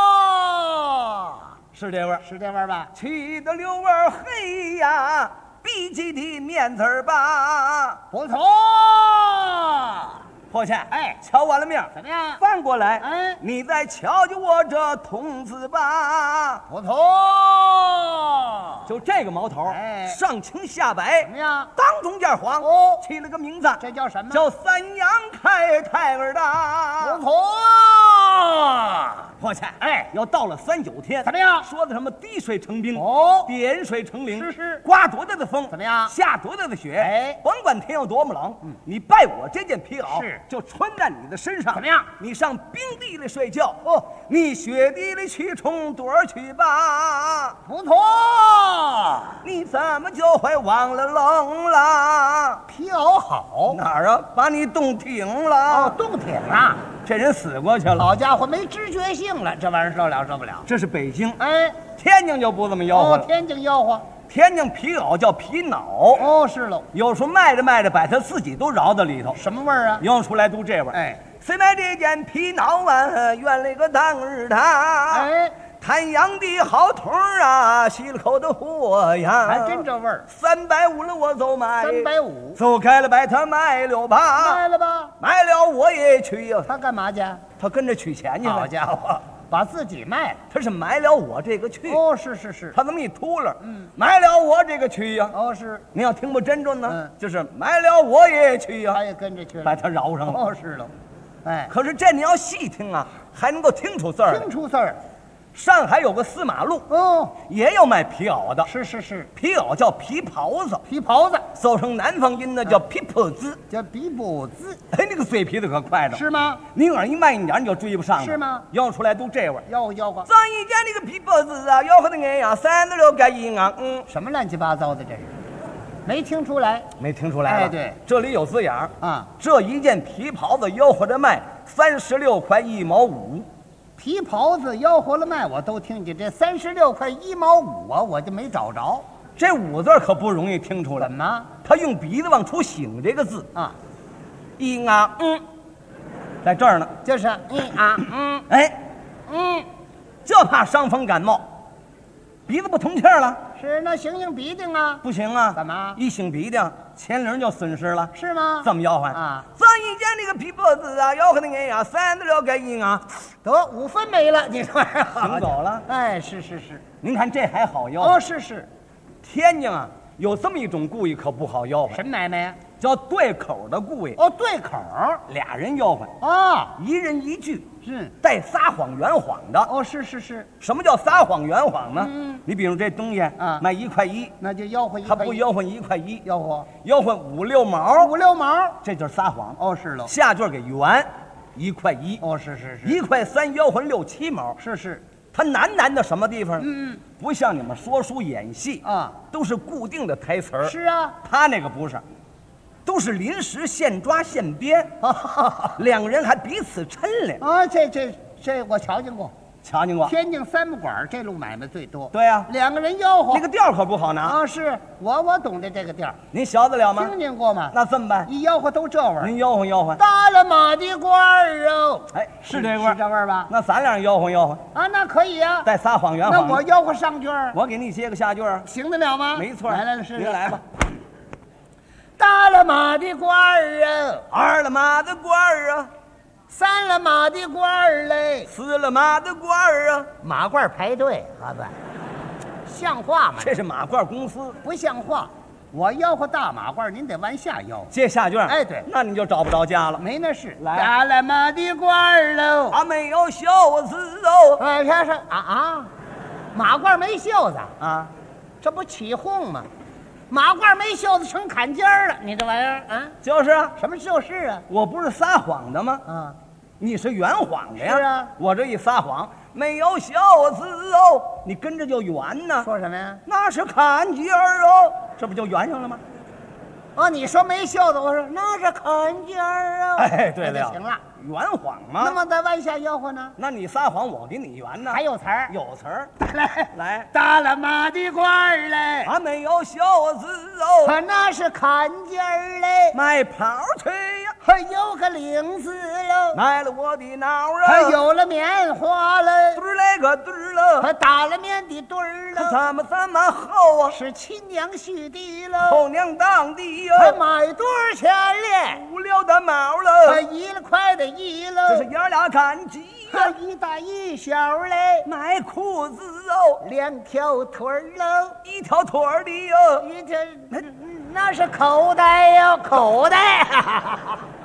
是这味儿， 是这味儿吧？ 气得溜儿黑呀，逼急的面子儿吧， 不错。 破钱， 哎， 瞧完了命， 怎么样？ 翻过来， 哎， 你再瞧瞧我这童子吧， 不错。 就这个毛头， 哎， 上青下白， 怎么样？ 当中间黄， 哦， 起了个名字， 这叫什么？ 叫3阳开泰儿的， 不错。 破过去。 哎， 要到了3、9天， 怎么样？ 说的什么滴水成冰哦， 点水成灵， 是刮多大的风， 怎么样？ 下多大的雪， 哎， 甭管天有多么冷，你拜我这件皮袄， 是就穿在你的身上。 怎么样？ 你上冰地里睡觉，哦，你雪地里去冲盹儿去吧。 不错， 你怎么就会忘了冷了？ 皮袄好哪儿啊？把你冻挺了。 哦，冻挺了。 这人死过去了。 好家伙，没知觉性了，这玩意儿受不了。 这是北京， 哎， 天津就不这么吆喝了。 天津吆喝， 天津皮袄叫皮袄。 哦，是喽。 有时候卖着卖着，把他自己都饶到里头。 什么味儿啊？ 用出来都这味儿。 哎， 谁买这件皮袄啊？圆了个当日他。 哎。 滩养的好腿儿啊，吸了口的火呀， 还真这味儿。 350了，我就卖。 350， 走开了，把它卖了吧。 卖了吧？ 卖了我也去呀。 他干嘛去？ 他跟着取钱去了。 好家伙，把自己卖了。 他是买了我这个去。 哦，是。 他这么一秃噜，买了我这个去呀。 哦，是。 您要听不真准呢，就是买了我也去呀。 他也跟着去了， 把他饶上了。 哦，是喽。哎， 可是这你要细听啊，还能够听出字儿。 听出字儿。 上海有个4马路， 哦， 也有卖皮袄的。 是， 皮袄叫皮袍子， 皮袍子， 走成南方音呢叫皮袍子， 叫皮袍子。 哎，那个嘴皮子可快着， 是吗？ 你耳一慢一点，你就追不上了。 是吗？ 吆出来都这味儿。 吆喝。 咱一家那个皮袍子啊，吆喝的哎呀，36盖1啊， 什么乱七八糟的这是？没听出来？ 没听出来。 哎，对， 这里有字眼儿啊。 这一件皮袍子吆喝着卖36块1毛5。 皮袍子吆喝了卖，我都听见。这36块1毛5啊，我就没找着。 这5字可不容易听出来。 怎么？ 他用鼻子往出擤这个字啊， 一啊在这儿呢， 就是一啊就怕伤风感冒，鼻子不通气了。 是，那擤鼻涕啊？ 不行啊！ 怎么？ 一擤鼻涕，钱铃就损失了。 是吗？ 这么吆喝啊！ 咱一家那个皮袍子啊，吆喝的哎呀，36盖1啊， 得5分没了，你说行走了。 哎，是。 您看这还好吆。 哦，是。 天津啊，有这么一种故意可不好吆喝。 什么买卖呀？ 叫对口的故意。 哦，对口 ，2人吆喝啊 ，1人1句， 是带撒谎圆谎的。 哦，是。 什么叫撒谎圆谎呢？你比如这东西啊， 卖1块1， 那就吆喝1块1。 他不吆喝1块1， 吆喝 5、6毛 ，5、6毛， 这就是撒谎。 哦，是喽。 下句给圆，1块1。 哦，是。 1块3吆喝6、7毛。 是。 他难的什么地方？不像你们说书演戏啊， 都是固定的台词儿。 是啊， 他那个不是，都是临时现抓现编。2人还彼此抻练啊。这我瞧见过。天津3不管这路买卖最多。 对呀 ，2个人吆喝， 那个调可不好拿啊。是我懂得这个调， 您晓得了吗？ 听见过吗？ 那这么办？ 一吆喝都这味儿。 您吆喝。 大了马的官儿哦， 哎，是这味儿， 是这味儿吧？ 那咱俩吆喝啊，那可以啊。 带撒谎圆谎。 那我吆喝上句儿， 我给你接个下句儿， 行得了吗？ 没错。 来，试试。 您来吧。 大了马的官儿啊 ，2了马的官儿啊。 3了马的官儿嘞 ，4了马的官儿啊， 马褂排队，好吧，像话吗？ 这是马褂公司， 不像话。我吆喝大马褂，您得往下吆。 接下句， 哎，对， 那你就找不着家了。 没那事。 来， 大了马的褂儿喽， 他没有袖子哦。 哎，是马褂没袖子啊， 这不起哄吗？马褂没袖子成坎肩儿了，你这玩意儿啊？ 就是啊， 什么就是啊？ 我不是撒谎的吗？ 啊， 你是圆谎的呀？ 是啊， 我这一撒谎没有袖子哦，你跟着就圆呢。 说什么呀？ 那是坎肩儿哦，这不就圆上了吗？ 哦，你说没袖子，我说那是坎肩儿啊。 哎，对了， 行了。 圆谎吗？ 那么在弯下吆喝呢？ 那你撒谎，我给你圆呢。 还有词儿？ 有词儿。来， 大了马的褂儿嘞， 他没有袖子哦， 那是坎肩儿嘞。 卖袍去呀， 还有个领子喽， 卖了我的脑啊， 还有了棉花嘞， 堆儿来个堆儿了， 还打了面的堆儿了， 怎么厚啊？ 是亲娘婿的喽， 后娘当的哟， 还买多少钱嘞 ？5、6的毛了， 还1块的1喽， 这是爷俩赶集呀，一大一小嘞， 买裤子哦 ，2条腿儿喽 ，1条腿儿的哟， 那是口袋哟，口袋，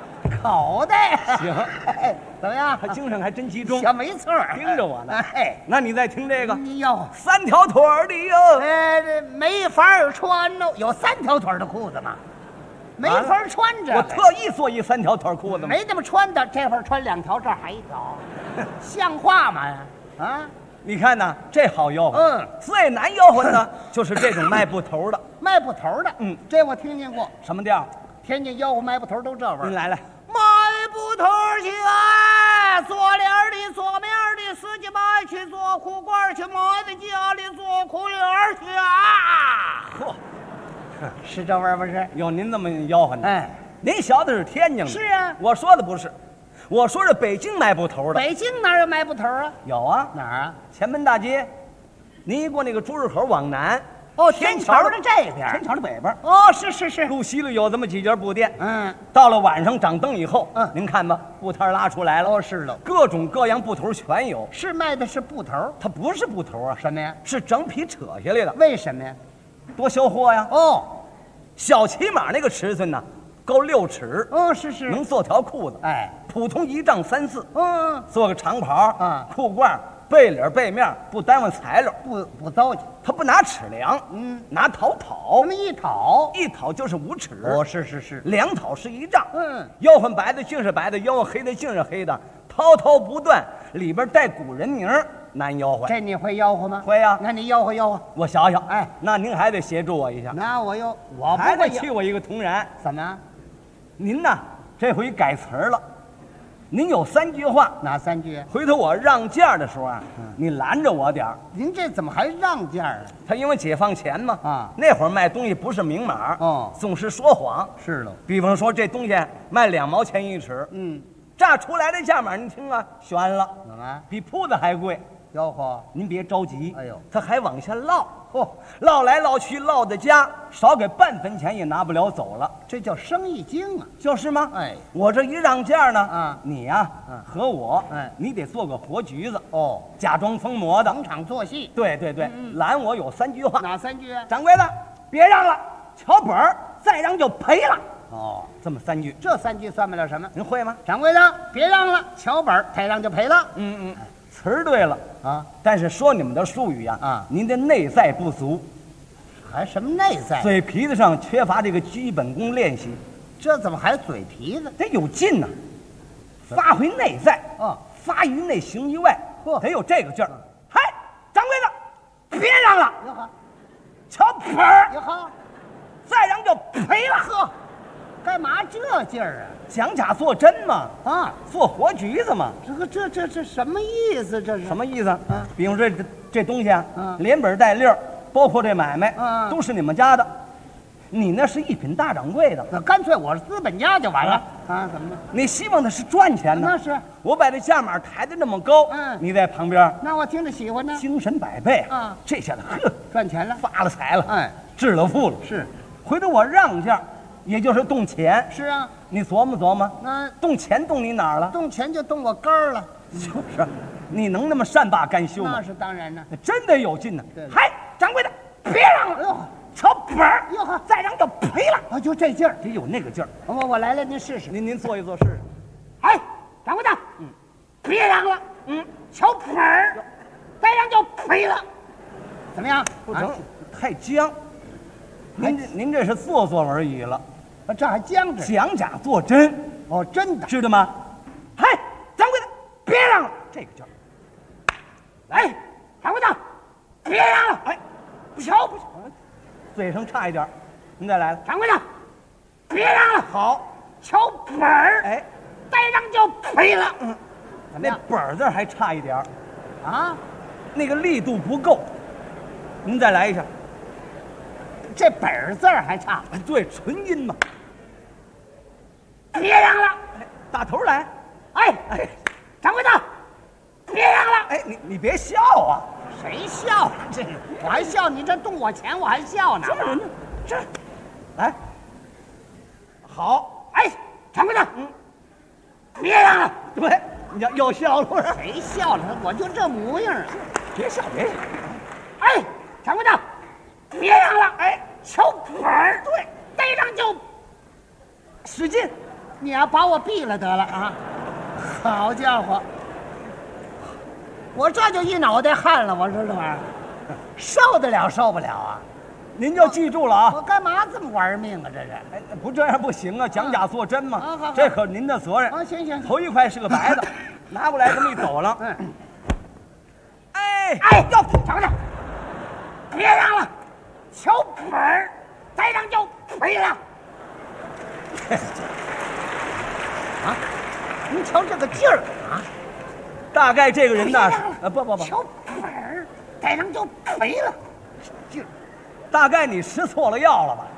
好的。 行， 怎么样？ 他精神还真集中。 小没错， 盯着我呢。 哎， 那你再听这个， 你要 3条腿的哟。 这没法穿喽。有3条腿的裤子吗？没法穿着。 我特意做一3条腿裤子吗？ 没那么穿的，这会儿穿2条，这儿还1条，像话吗？啊！ 你看呐，这好吆喝。最难吆喝的呢，就是这种卖布头的。 卖布头的，这我听见过。 什么调？ 天津吆喝卖布头都这味儿。 您来。 卖布头去啊，做帘的，做面的，司机买去做裤管去，买在家里做裤帘去啊！ 嚯， 是这味儿不是？ 有您这么吆喝的。 哎， 您小的是天津的。 是啊， 我说的不是，我说是北京卖布头的。 北京哪有卖布头啊？ 有啊， 哪儿啊？ 前门大街，您一过那个朱日口往南。 天桥的这边， 天桥的北边。 是。 路西了有这么几家布店。到了晚上掌灯以后，您看吧，布摊拉出来了。 是了， 各种各样布头全有。 是卖的是布头， 它不是布头啊。 什么呀？ 是整匹扯下来的。 为什么呀？ 多销货呀。小骑马那个尺寸呢，够6尺。 是。 能做条裤子。哎，普通1丈3、4。做个长袍。裤褂。背领背面不耽误材料， 不糟践。 他不拿尺量，拿讨。 那么一讨就是5尺。 是。 2讨是1丈。吆喝白的净是白的，吆喝黑的净是黑的，滔不断，里边带古人名，难吆喝。 这你会吆喝吗？ 会呀。 那你吆喝。 我想想。哎，那您还得协助我一下。 那我还得去我一个同仁。 怎么？ 您呢？这回改词儿了。您有3句话， 哪3句？ 回头我让价的时候啊，你拦着我点儿。 您这怎么还让价啊？ 他因为解放前嘛，那会儿卖东西不是明码，总是说谎。 是了， 比方说这东西卖2毛钱1尺，炸出来的价码您听啊，悬了， 怎么？ 比铺子还贵。 吆喝， 您别着急， 哎呦， 他还往下唠，唠来唠去，唠到家，少给半分钱也拿不了走了， 这叫生意经啊， 就是吗？ 哎， 我这一让价呢，你呀，和我，你得做个活橘子，假装疯魔的， 逢场作戏， 对，拦我有3句话， 哪3句啊？ 掌柜的，别让了，瞧本儿，再让就赔了。这么3句， 这3句算不了什么， 您会吗？ 掌柜的，别让了，瞧本儿，再让就赔了。 词儿对了啊，但是说你们的术语啊，您的内在不足， 还什么内在？ 嘴皮子上缺乏这个基本功练习， 这怎么还嘴皮子？ 得有劲呢，发挥内在发于内行于外，得有这个劲儿。嗨，掌柜的，别让了，瞧本儿，再让就赔了。呵， 干嘛这劲儿啊？ 讲假做真嘛，做活橘子嘛。 这什么意思？这是什么意思？比如这东西啊，连本带利儿，包括这买卖，都是你们家的。你那是一品大掌柜的， 那干脆我是资本家就完了怎么的？ 你希望的是赚钱呢？ 那是。 我把这价码抬得那么高，你在旁边， 那我听着喜欢呢， 精神百倍这下子赚钱了， 发了财了，致了富了。 是， 回头我让价。也就是动钱， 是啊， 你琢磨琢磨， 那动钱动你哪儿了？ 动钱就动我根儿了， 就是，你能那么善罢甘休吗？ 那是当然呢， 真得有劲呢。嗨，掌柜的，别让了，瞧本儿，再让就赔了。 就这劲儿， 得有那个劲儿。 我来了，您试试， 您做一做试试。 哎，掌柜的，别让了，瞧本儿，再让就赔了，怎么样？ 不成，太僵。您这是做而已了， 这还僵着， 讲假做真， 真的， 知道吗？嗨，掌柜的，别让了，这个劲儿。 来，掌柜的，别让了，瞧， 嘴上差一点，您再来了。 掌柜的，别让了， 好， 瞧本儿，再让就赔了。 那本儿字还差一点那个力度不够，您再来一下。 这本儿字还差， 对，纯音嘛。 别让了， 打头来。 掌柜的，别让了。 你别笑啊！ 谁笑啊？这我还笑你这动我钱，我还笑呢。 这，来，好。 掌柜的，别让了。 对，你要笑了， 谁笑了？我就这模样啊！ 别笑，别笑。 掌柜的，别让了。瞧本儿，对，再让就使劲， 你要把我毙了得了啊！好家伙，我这就一脑袋汗了，我说这玩意儿受得了受不了啊！ 您就记住了啊！ 我干嘛这么玩命啊？这是？ 哎，不这样不行啊！讲假作真嘛， 好这可是您的责任。 啊，行， 头一块是个白的，拿过来这么一抖了。哎， 要等着，别让了，瞧本儿，再让就赔了。啊，您瞧这个劲儿啊！ 大概这个人呐是，不， 瞧本儿，再让就赔了，劲儿。 大概你吃错了药了吧？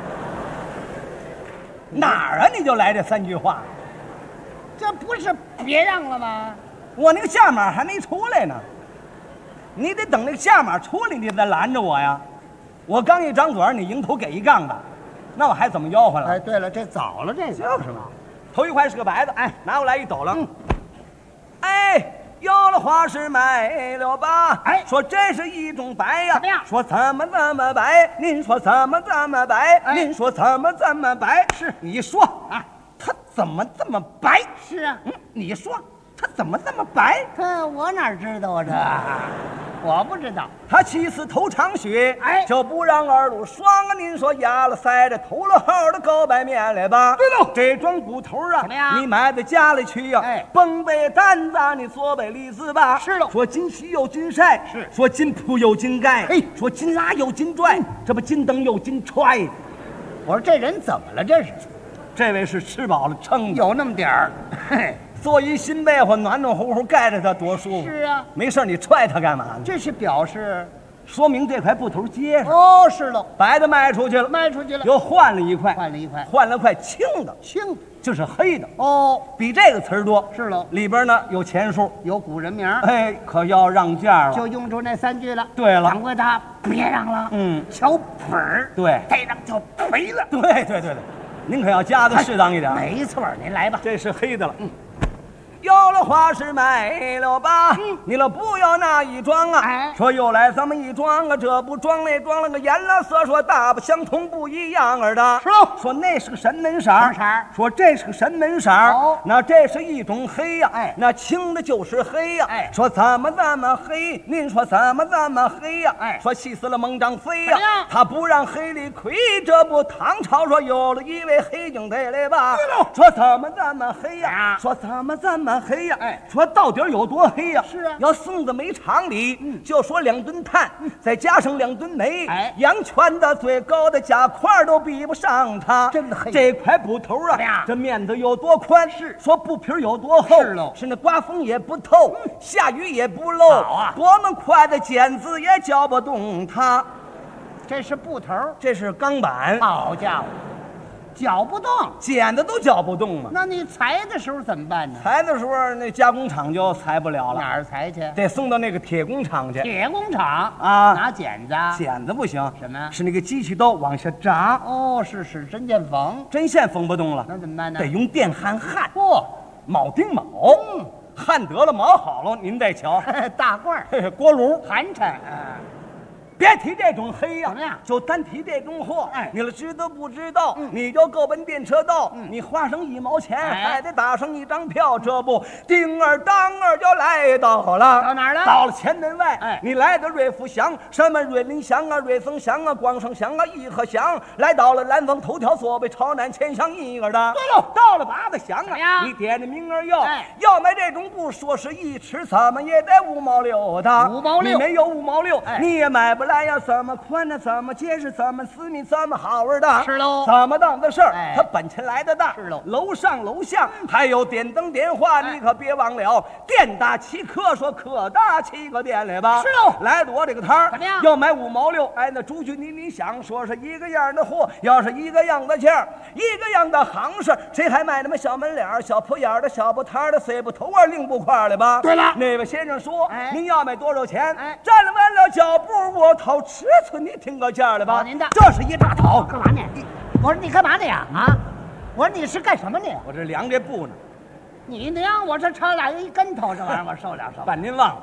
哪儿啊？你就来这3句话？ 这不是别让了吗？ 我那个下马还没出来呢，你得等那个下马出来，你再拦着我呀。我刚一张嘴，你迎头给一杠的，那我还怎么吆喝了？ 哎，对了，这早了，这就是嘛。头一块是个白的，哎，拿过来一抖了，哎。有了花是买了吧？ 哎， 说这是一种白呀。 怎么样？ 说怎么白？您说怎么白？ 哎， 您说怎么白？ 是你说啊，他怎么这么白？ 是啊， 你说他怎么这么白？ 我哪知道啊这？我不知道。 他起司头长血， 哎， 就不让二路霜啊！您说压了塞着偷了号的高白面来吧？ 对喽， 这桩骨头啊， 怎么样？ 你买到家里去呀？ 哎， 崩杯担子，你做杯栗子吧？ 是喽。 说金须有金晒， 是说金铺有金盖， 嘿， 说金拉有金拽，这不金灯有金揣。 我说这人怎么了？这是？ 这位是吃饱了撑的， 有那么点儿。嘿。 做一新被窝，暖暖乎乎盖着它，多舒服。 是啊， 没事你踹它干嘛呢？ 这是表示， 说明这块布头结实。 哦，是喽， 白的卖出去了，又换了一块，换了块青的，就是黑的。 哦， 比这个词儿多。 是喽， 里边呢有钱数， 有古人名。 哎，可要让价了， 就用出那3句了。 对了， 掌柜的，别让了。瞧本儿， 对， 再让就赔了。 对，您可要加的适当一点。 没错，您来吧。 这是黑的了。有了花是买了吧？你了不要那一装啊！ 哎， 说又来咱们一装啊，这不装那装了个颜了色，说大不相同不一样儿的。 是喽， 说那是个神门色儿，说这是个神门色儿。 哦， 那这是一种黑呀， 哎， 那青的就是黑呀。 哎， 说怎么黑？您说怎么黑呀？ 哎， 说气死了猛张飞呀，他不让黑里亏，这不唐朝说有了一位黑警得来吧？ 对喽， 说怎么黑呀？说怎么黑呀？ 哎， 说到底有多黑呀？ 是啊， 要送到煤厂里，就说2吨炭，再加上2吨煤， 哎， 阳泉的最高的加块都比不上它。 真的黑。 这块布头啊，这面子有多宽，是说布皮有多厚， 是喽， 是那刮风也不透，下雨也不漏。 好啊， 多么快的剪子也搅不动它。 这是布头， 这是钢板。 好家伙！搅不动， 剪的都搅不动嘛。 那你裁的时候怎么办呢？ 裁的时候，那加工厂就裁不了了。 哪儿裁去？ 得送到那个铁工厂去。 铁工厂啊， 拿剪子？ 剪子不行， 什么？ 是那个机器刀往下扎。 哦，是针线缝， 针线缝不动了， 那怎么办呢？ 得用电焊焊。 嚯， 铆钉铆，焊得了，铆好了，您再瞧， 大罐儿， 锅炉， 寒碜。 别提这种黑呀， 怎么样？ 就单提这种货。 哎， 你了知道不知道？你就够奔电车道，你花上1毛钱，还得打上1张票，这不叮儿当儿就来到了。 到哪儿了？ 到了前门外。 哎， 你来到瑞福乡，什么瑞林乡啊、瑞丰乡啊、广生乡啊、义和乡，来到了南方头条座位朝南前乡一个的。 对喽， 到了八子乡啊，你点着名儿要，要买这种布，说是一尺，怎么也得5毛6的。 5毛6， 你没有5毛6，你也买不来呀。怎么宽呢？怎么结实？怎么私密？怎么好玩的？ 是喽。 怎么当的事儿？他本钱来的大。 是喽。 楼上楼下还有电灯电话，你可别忘了。店大欺客，说客大欺个店来吧。 是喽。 来到我这个摊儿， 怎么样？ 要买5毛6。哎，那主君你想说是一个样的货，要是一个样的价，一个样的行市，谁还买那么小门脸、小破眼的、小布摊的、碎布头啊、零布块来吧？ 对了， 那位先生说，您要买多少钱？ 站稳了脚步，我掏尺寸，你听个价来吧。 您的， 这是一大套。 干嘛呢？我说你干嘛呢呀？啊！我说你是干什么呢？ 我这量这布呢。 你娘！我这差俩一跟头，这玩意儿我受了。 把您忘了，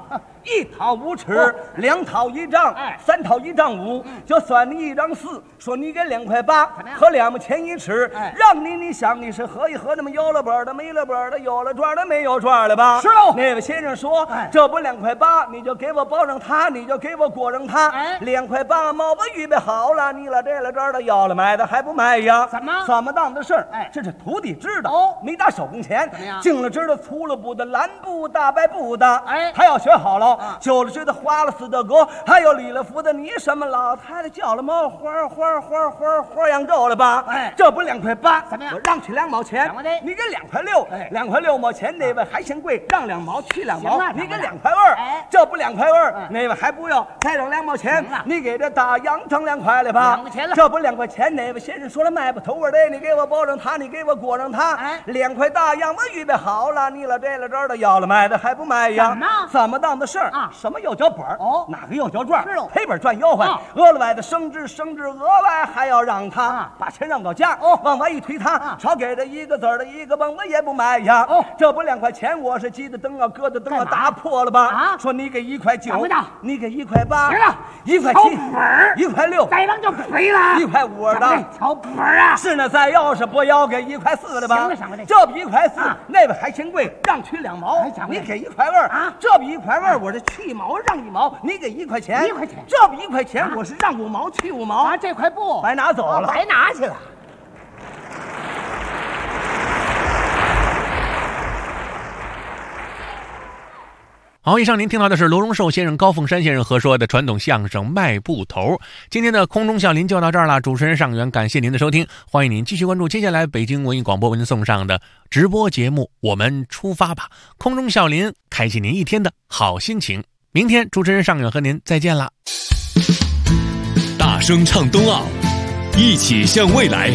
1套5尺，2套1丈，3套1丈5，就算你1丈4，说你给2块8，和2毛钱1尺，让你想你是喝一喝那么有了本的没了本的，有了转的没有转的吧？ 是喽。 那位先生说，这不2块8，你就给我包上它，你就给我裹上它，2块8毛我预备好了，你了这了这儿的要了买的还不卖呀？怎么当的事儿？这是徒弟知道，没打手工钱，净了知道粗了布的蓝布大白布的，他要学好了，久了知道花了死的歌，还有李了福的你什么老太太叫了猫花样够了吧？这不2块8，我让去2毛钱，你给2块6，2块6毛钱那位还嫌贵，让2毛去2毛，你给2块2，这不2块2，那位还不要，再让2毛钱，你给这大洋整2块了吧？这不2块钱，那位先生说了卖不头味的，你给我包上它，你给我裹上它，2块大洋我预备好了，你了这了这儿的要了买的还不卖呀？怎么当的事儿？什么又叫本儿？哪个又叫赚？赔本赚吆喝，额外的升值，额外还要让他把钱让到家，往外一推他，少给这1个子的1个崩我也不卖呀。这不2块钱，我是鸡的灯啊，鸽的灯啊，打破了吧？说你给1块9，你给1块8，1块7，1块6， 再让就赔了 ，1块5的瞧本啊！ 是呢，再要是不要给1块4的吧？这比1块4，那位还嫌贵，让去2毛，你给1块2，这比1块2，我是去1毛让1毛，你给1块钱，这比1块钱，我是让5毛去5毛， 这块布白拿走了， 白拿去了。 好，以上您听到的是罗荣寿先生、高凤山先生合说的传统相声《卖布头》。今天的空中笑林就到这儿了，主持人尚元，感谢您的收听，欢迎您继续关注接下来北京文艺广播为您送上的直播节目，我们出发吧！空中笑林，开启您一天的好心情。明天主持人尚远和您再见了。 大声唱冬奥，一起向未来。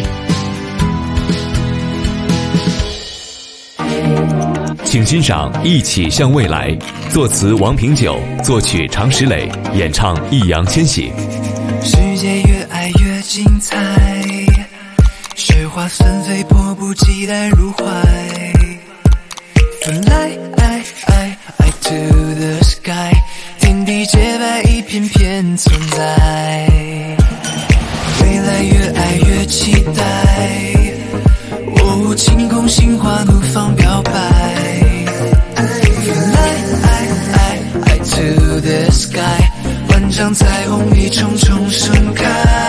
请欣赏《一起向未来》，作词王平久，作曲常石磊，演唱易烊千玺。 世界越爱越精彩，雪花纷飞，迫不及待入怀。Fly to the sky， 天地洁白，一片片存在。未来越爱越期待，哦，晴空心花怒放表白。Fly to the sky， 万丈彩虹一重重盛开。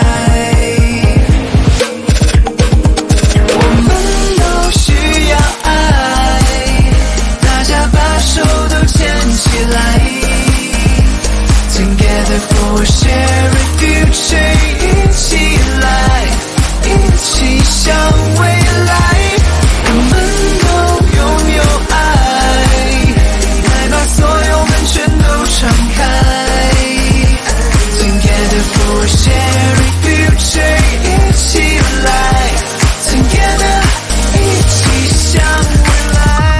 我们都需要爱，大家把手都牵起来。Together for a shared future， 一起来，一起向未来。我们都拥有爱，来把所有门全都敞开。Together for a shared future， 一起来 ，Together， 一起向未来。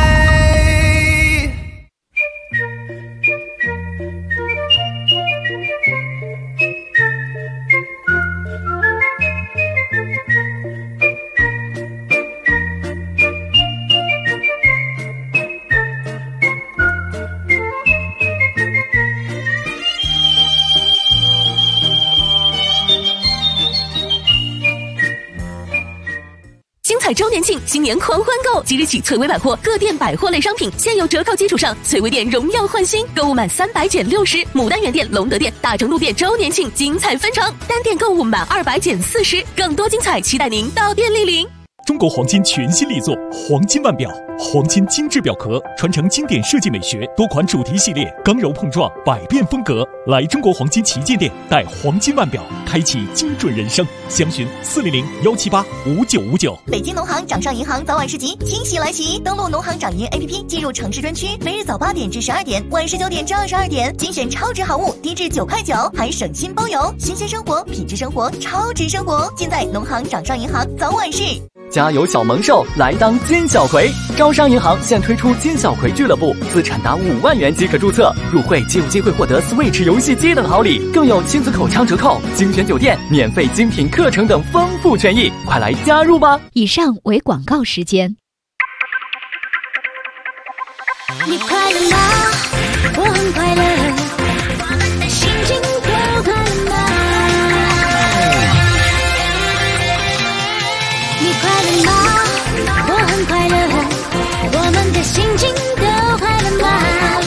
周年庆，新年狂欢购！即日起，翠微百货各店百货类商品现有折扣基础上，翠微店荣耀焕新，购物满300减60。牡丹园店、隆德店、大成路店周年庆精彩纷呈，单店购物满200减40，更多精彩期待您到店莅临。 中国黄金全新力作黄金腕表，黄金精致表壳，传承经典设计美学，多款主题系列，刚柔碰撞，百变风格。来中国黄金旗舰店，带黄金腕表，开启精准人生。详询400-178-5959。 北京农行掌上银行早晚市集惊喜来袭，登录农行掌银 APP， 进入城市专区，每日早8点至12点，晚19点至22点，精选超值好物，低至9块9，还省心包邮，新鲜生活，品质生活，超值生活，尽在农行掌上银行早晚市。 家有小萌兽，来当金小葵。招商银行现推出金小葵俱乐部，资产达5万元即可注册，入会即有机会获得 Switch 游戏机等好礼，更有亲子口腔折扣、精选酒店、免费精品课程等丰富权益，快来加入吧！ 以上为广告时间。 你快乐吗？ 我很快乐，我们的心情都快乐吗？你快乐吗？我很快乐，我们的心情都快乐吗？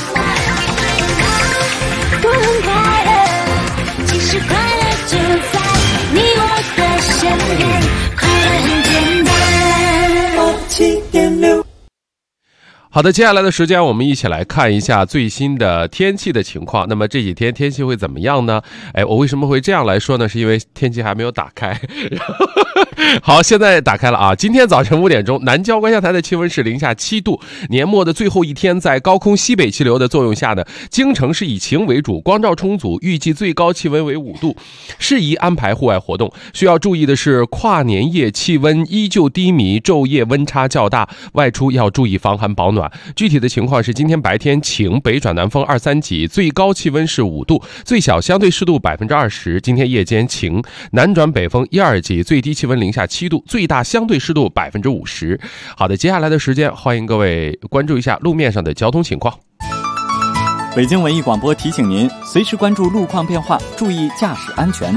我很快乐，其实快乐就在你我的身边，快乐很简单。7.6。 好的，接下来的时间我们一起来看一下最新的天气的情况。那么这几天天气会怎么样呢？我为什么会这样来说呢？是因为天气还没有打开。好，现在打开了啊！今天早晨5点钟，南郊观象台的气温是-7度。年末的最后一天，在高空西北气流的作用下呢，京城是以晴为主，光照充足，预计最高气温为5度，适宜安排户外活动。需要注意的是，跨年夜气温依旧低迷，昼夜温差较大，外出要注意防寒保暖。具体的情况是，今天白天晴，北转南风2、3级，最高气温是5度，最小相对湿度20%。今天夜间晴，南转北风1、2级，最低气温0下7度，最大相对湿度50%。好的，接下来的时间，欢迎各位关注一下路面上的交通情况。 北京文艺广播提醒您，随时关注路况变化，注意驾驶安全。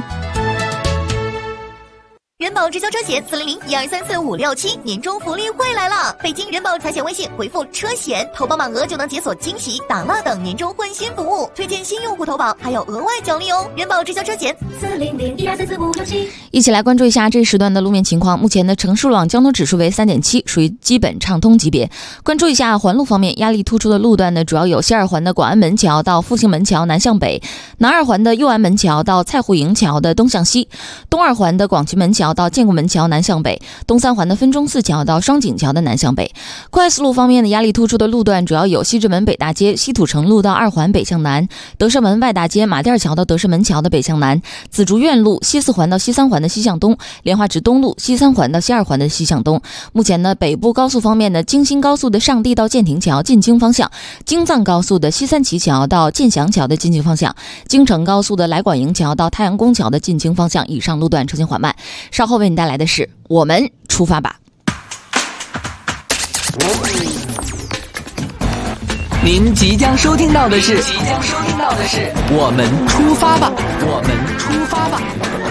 人保直销车险400-1234567年终福利会来了！北京人保财险微信回复车险，投保满额就能解锁惊喜、打蜡等年终换新服务，推荐新用户投保还有额外奖励哦！人保直销车险400-1234567。 一起来关注一下这一时段的路面情况。目前的城市路网交通指数为3.7，属于基本畅通级别。关注一下环路方面，压力突出的路段呢，主要有西二环的广安门桥到复兴门桥南向北，南二环的右安门桥到蔡湖营桥的东向西，东二环的广渠门桥到建国门桥南向北，东三环的分钟寺桥到双井桥的南向北。快速路方面的压力突出的路段主要有西直门北大街、西土城路到二环北向南，德胜门外大街、马甸桥到德胜门桥的北向南，紫竹院路西四环到西三环的西向东，莲花池东路西三环到西二环的西向东。目前呢，北部高速方面的京新高速的上地到建亭桥进京方向，京藏高速的西三旗桥到建祥桥的进京方向，京承高速的来广营桥到太阳宫桥的进京方向，以上路段车行缓慢。稍后为你带来的是我们出发吧。 您即将收听到的是我们出发吧，我们出发吧。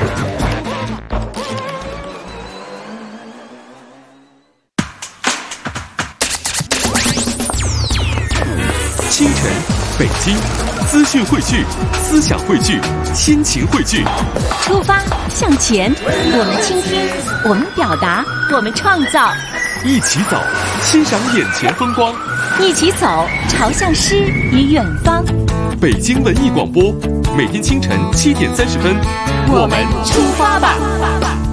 清晨，北京，资讯汇聚，思想汇聚，心情汇聚。 出发向前，我们倾听，我们表达，我们创造。 一起走，欣赏眼前风光。 一起走，朝向诗与远方。 北京文艺广播，每天清晨7点30分， 我们出发吧。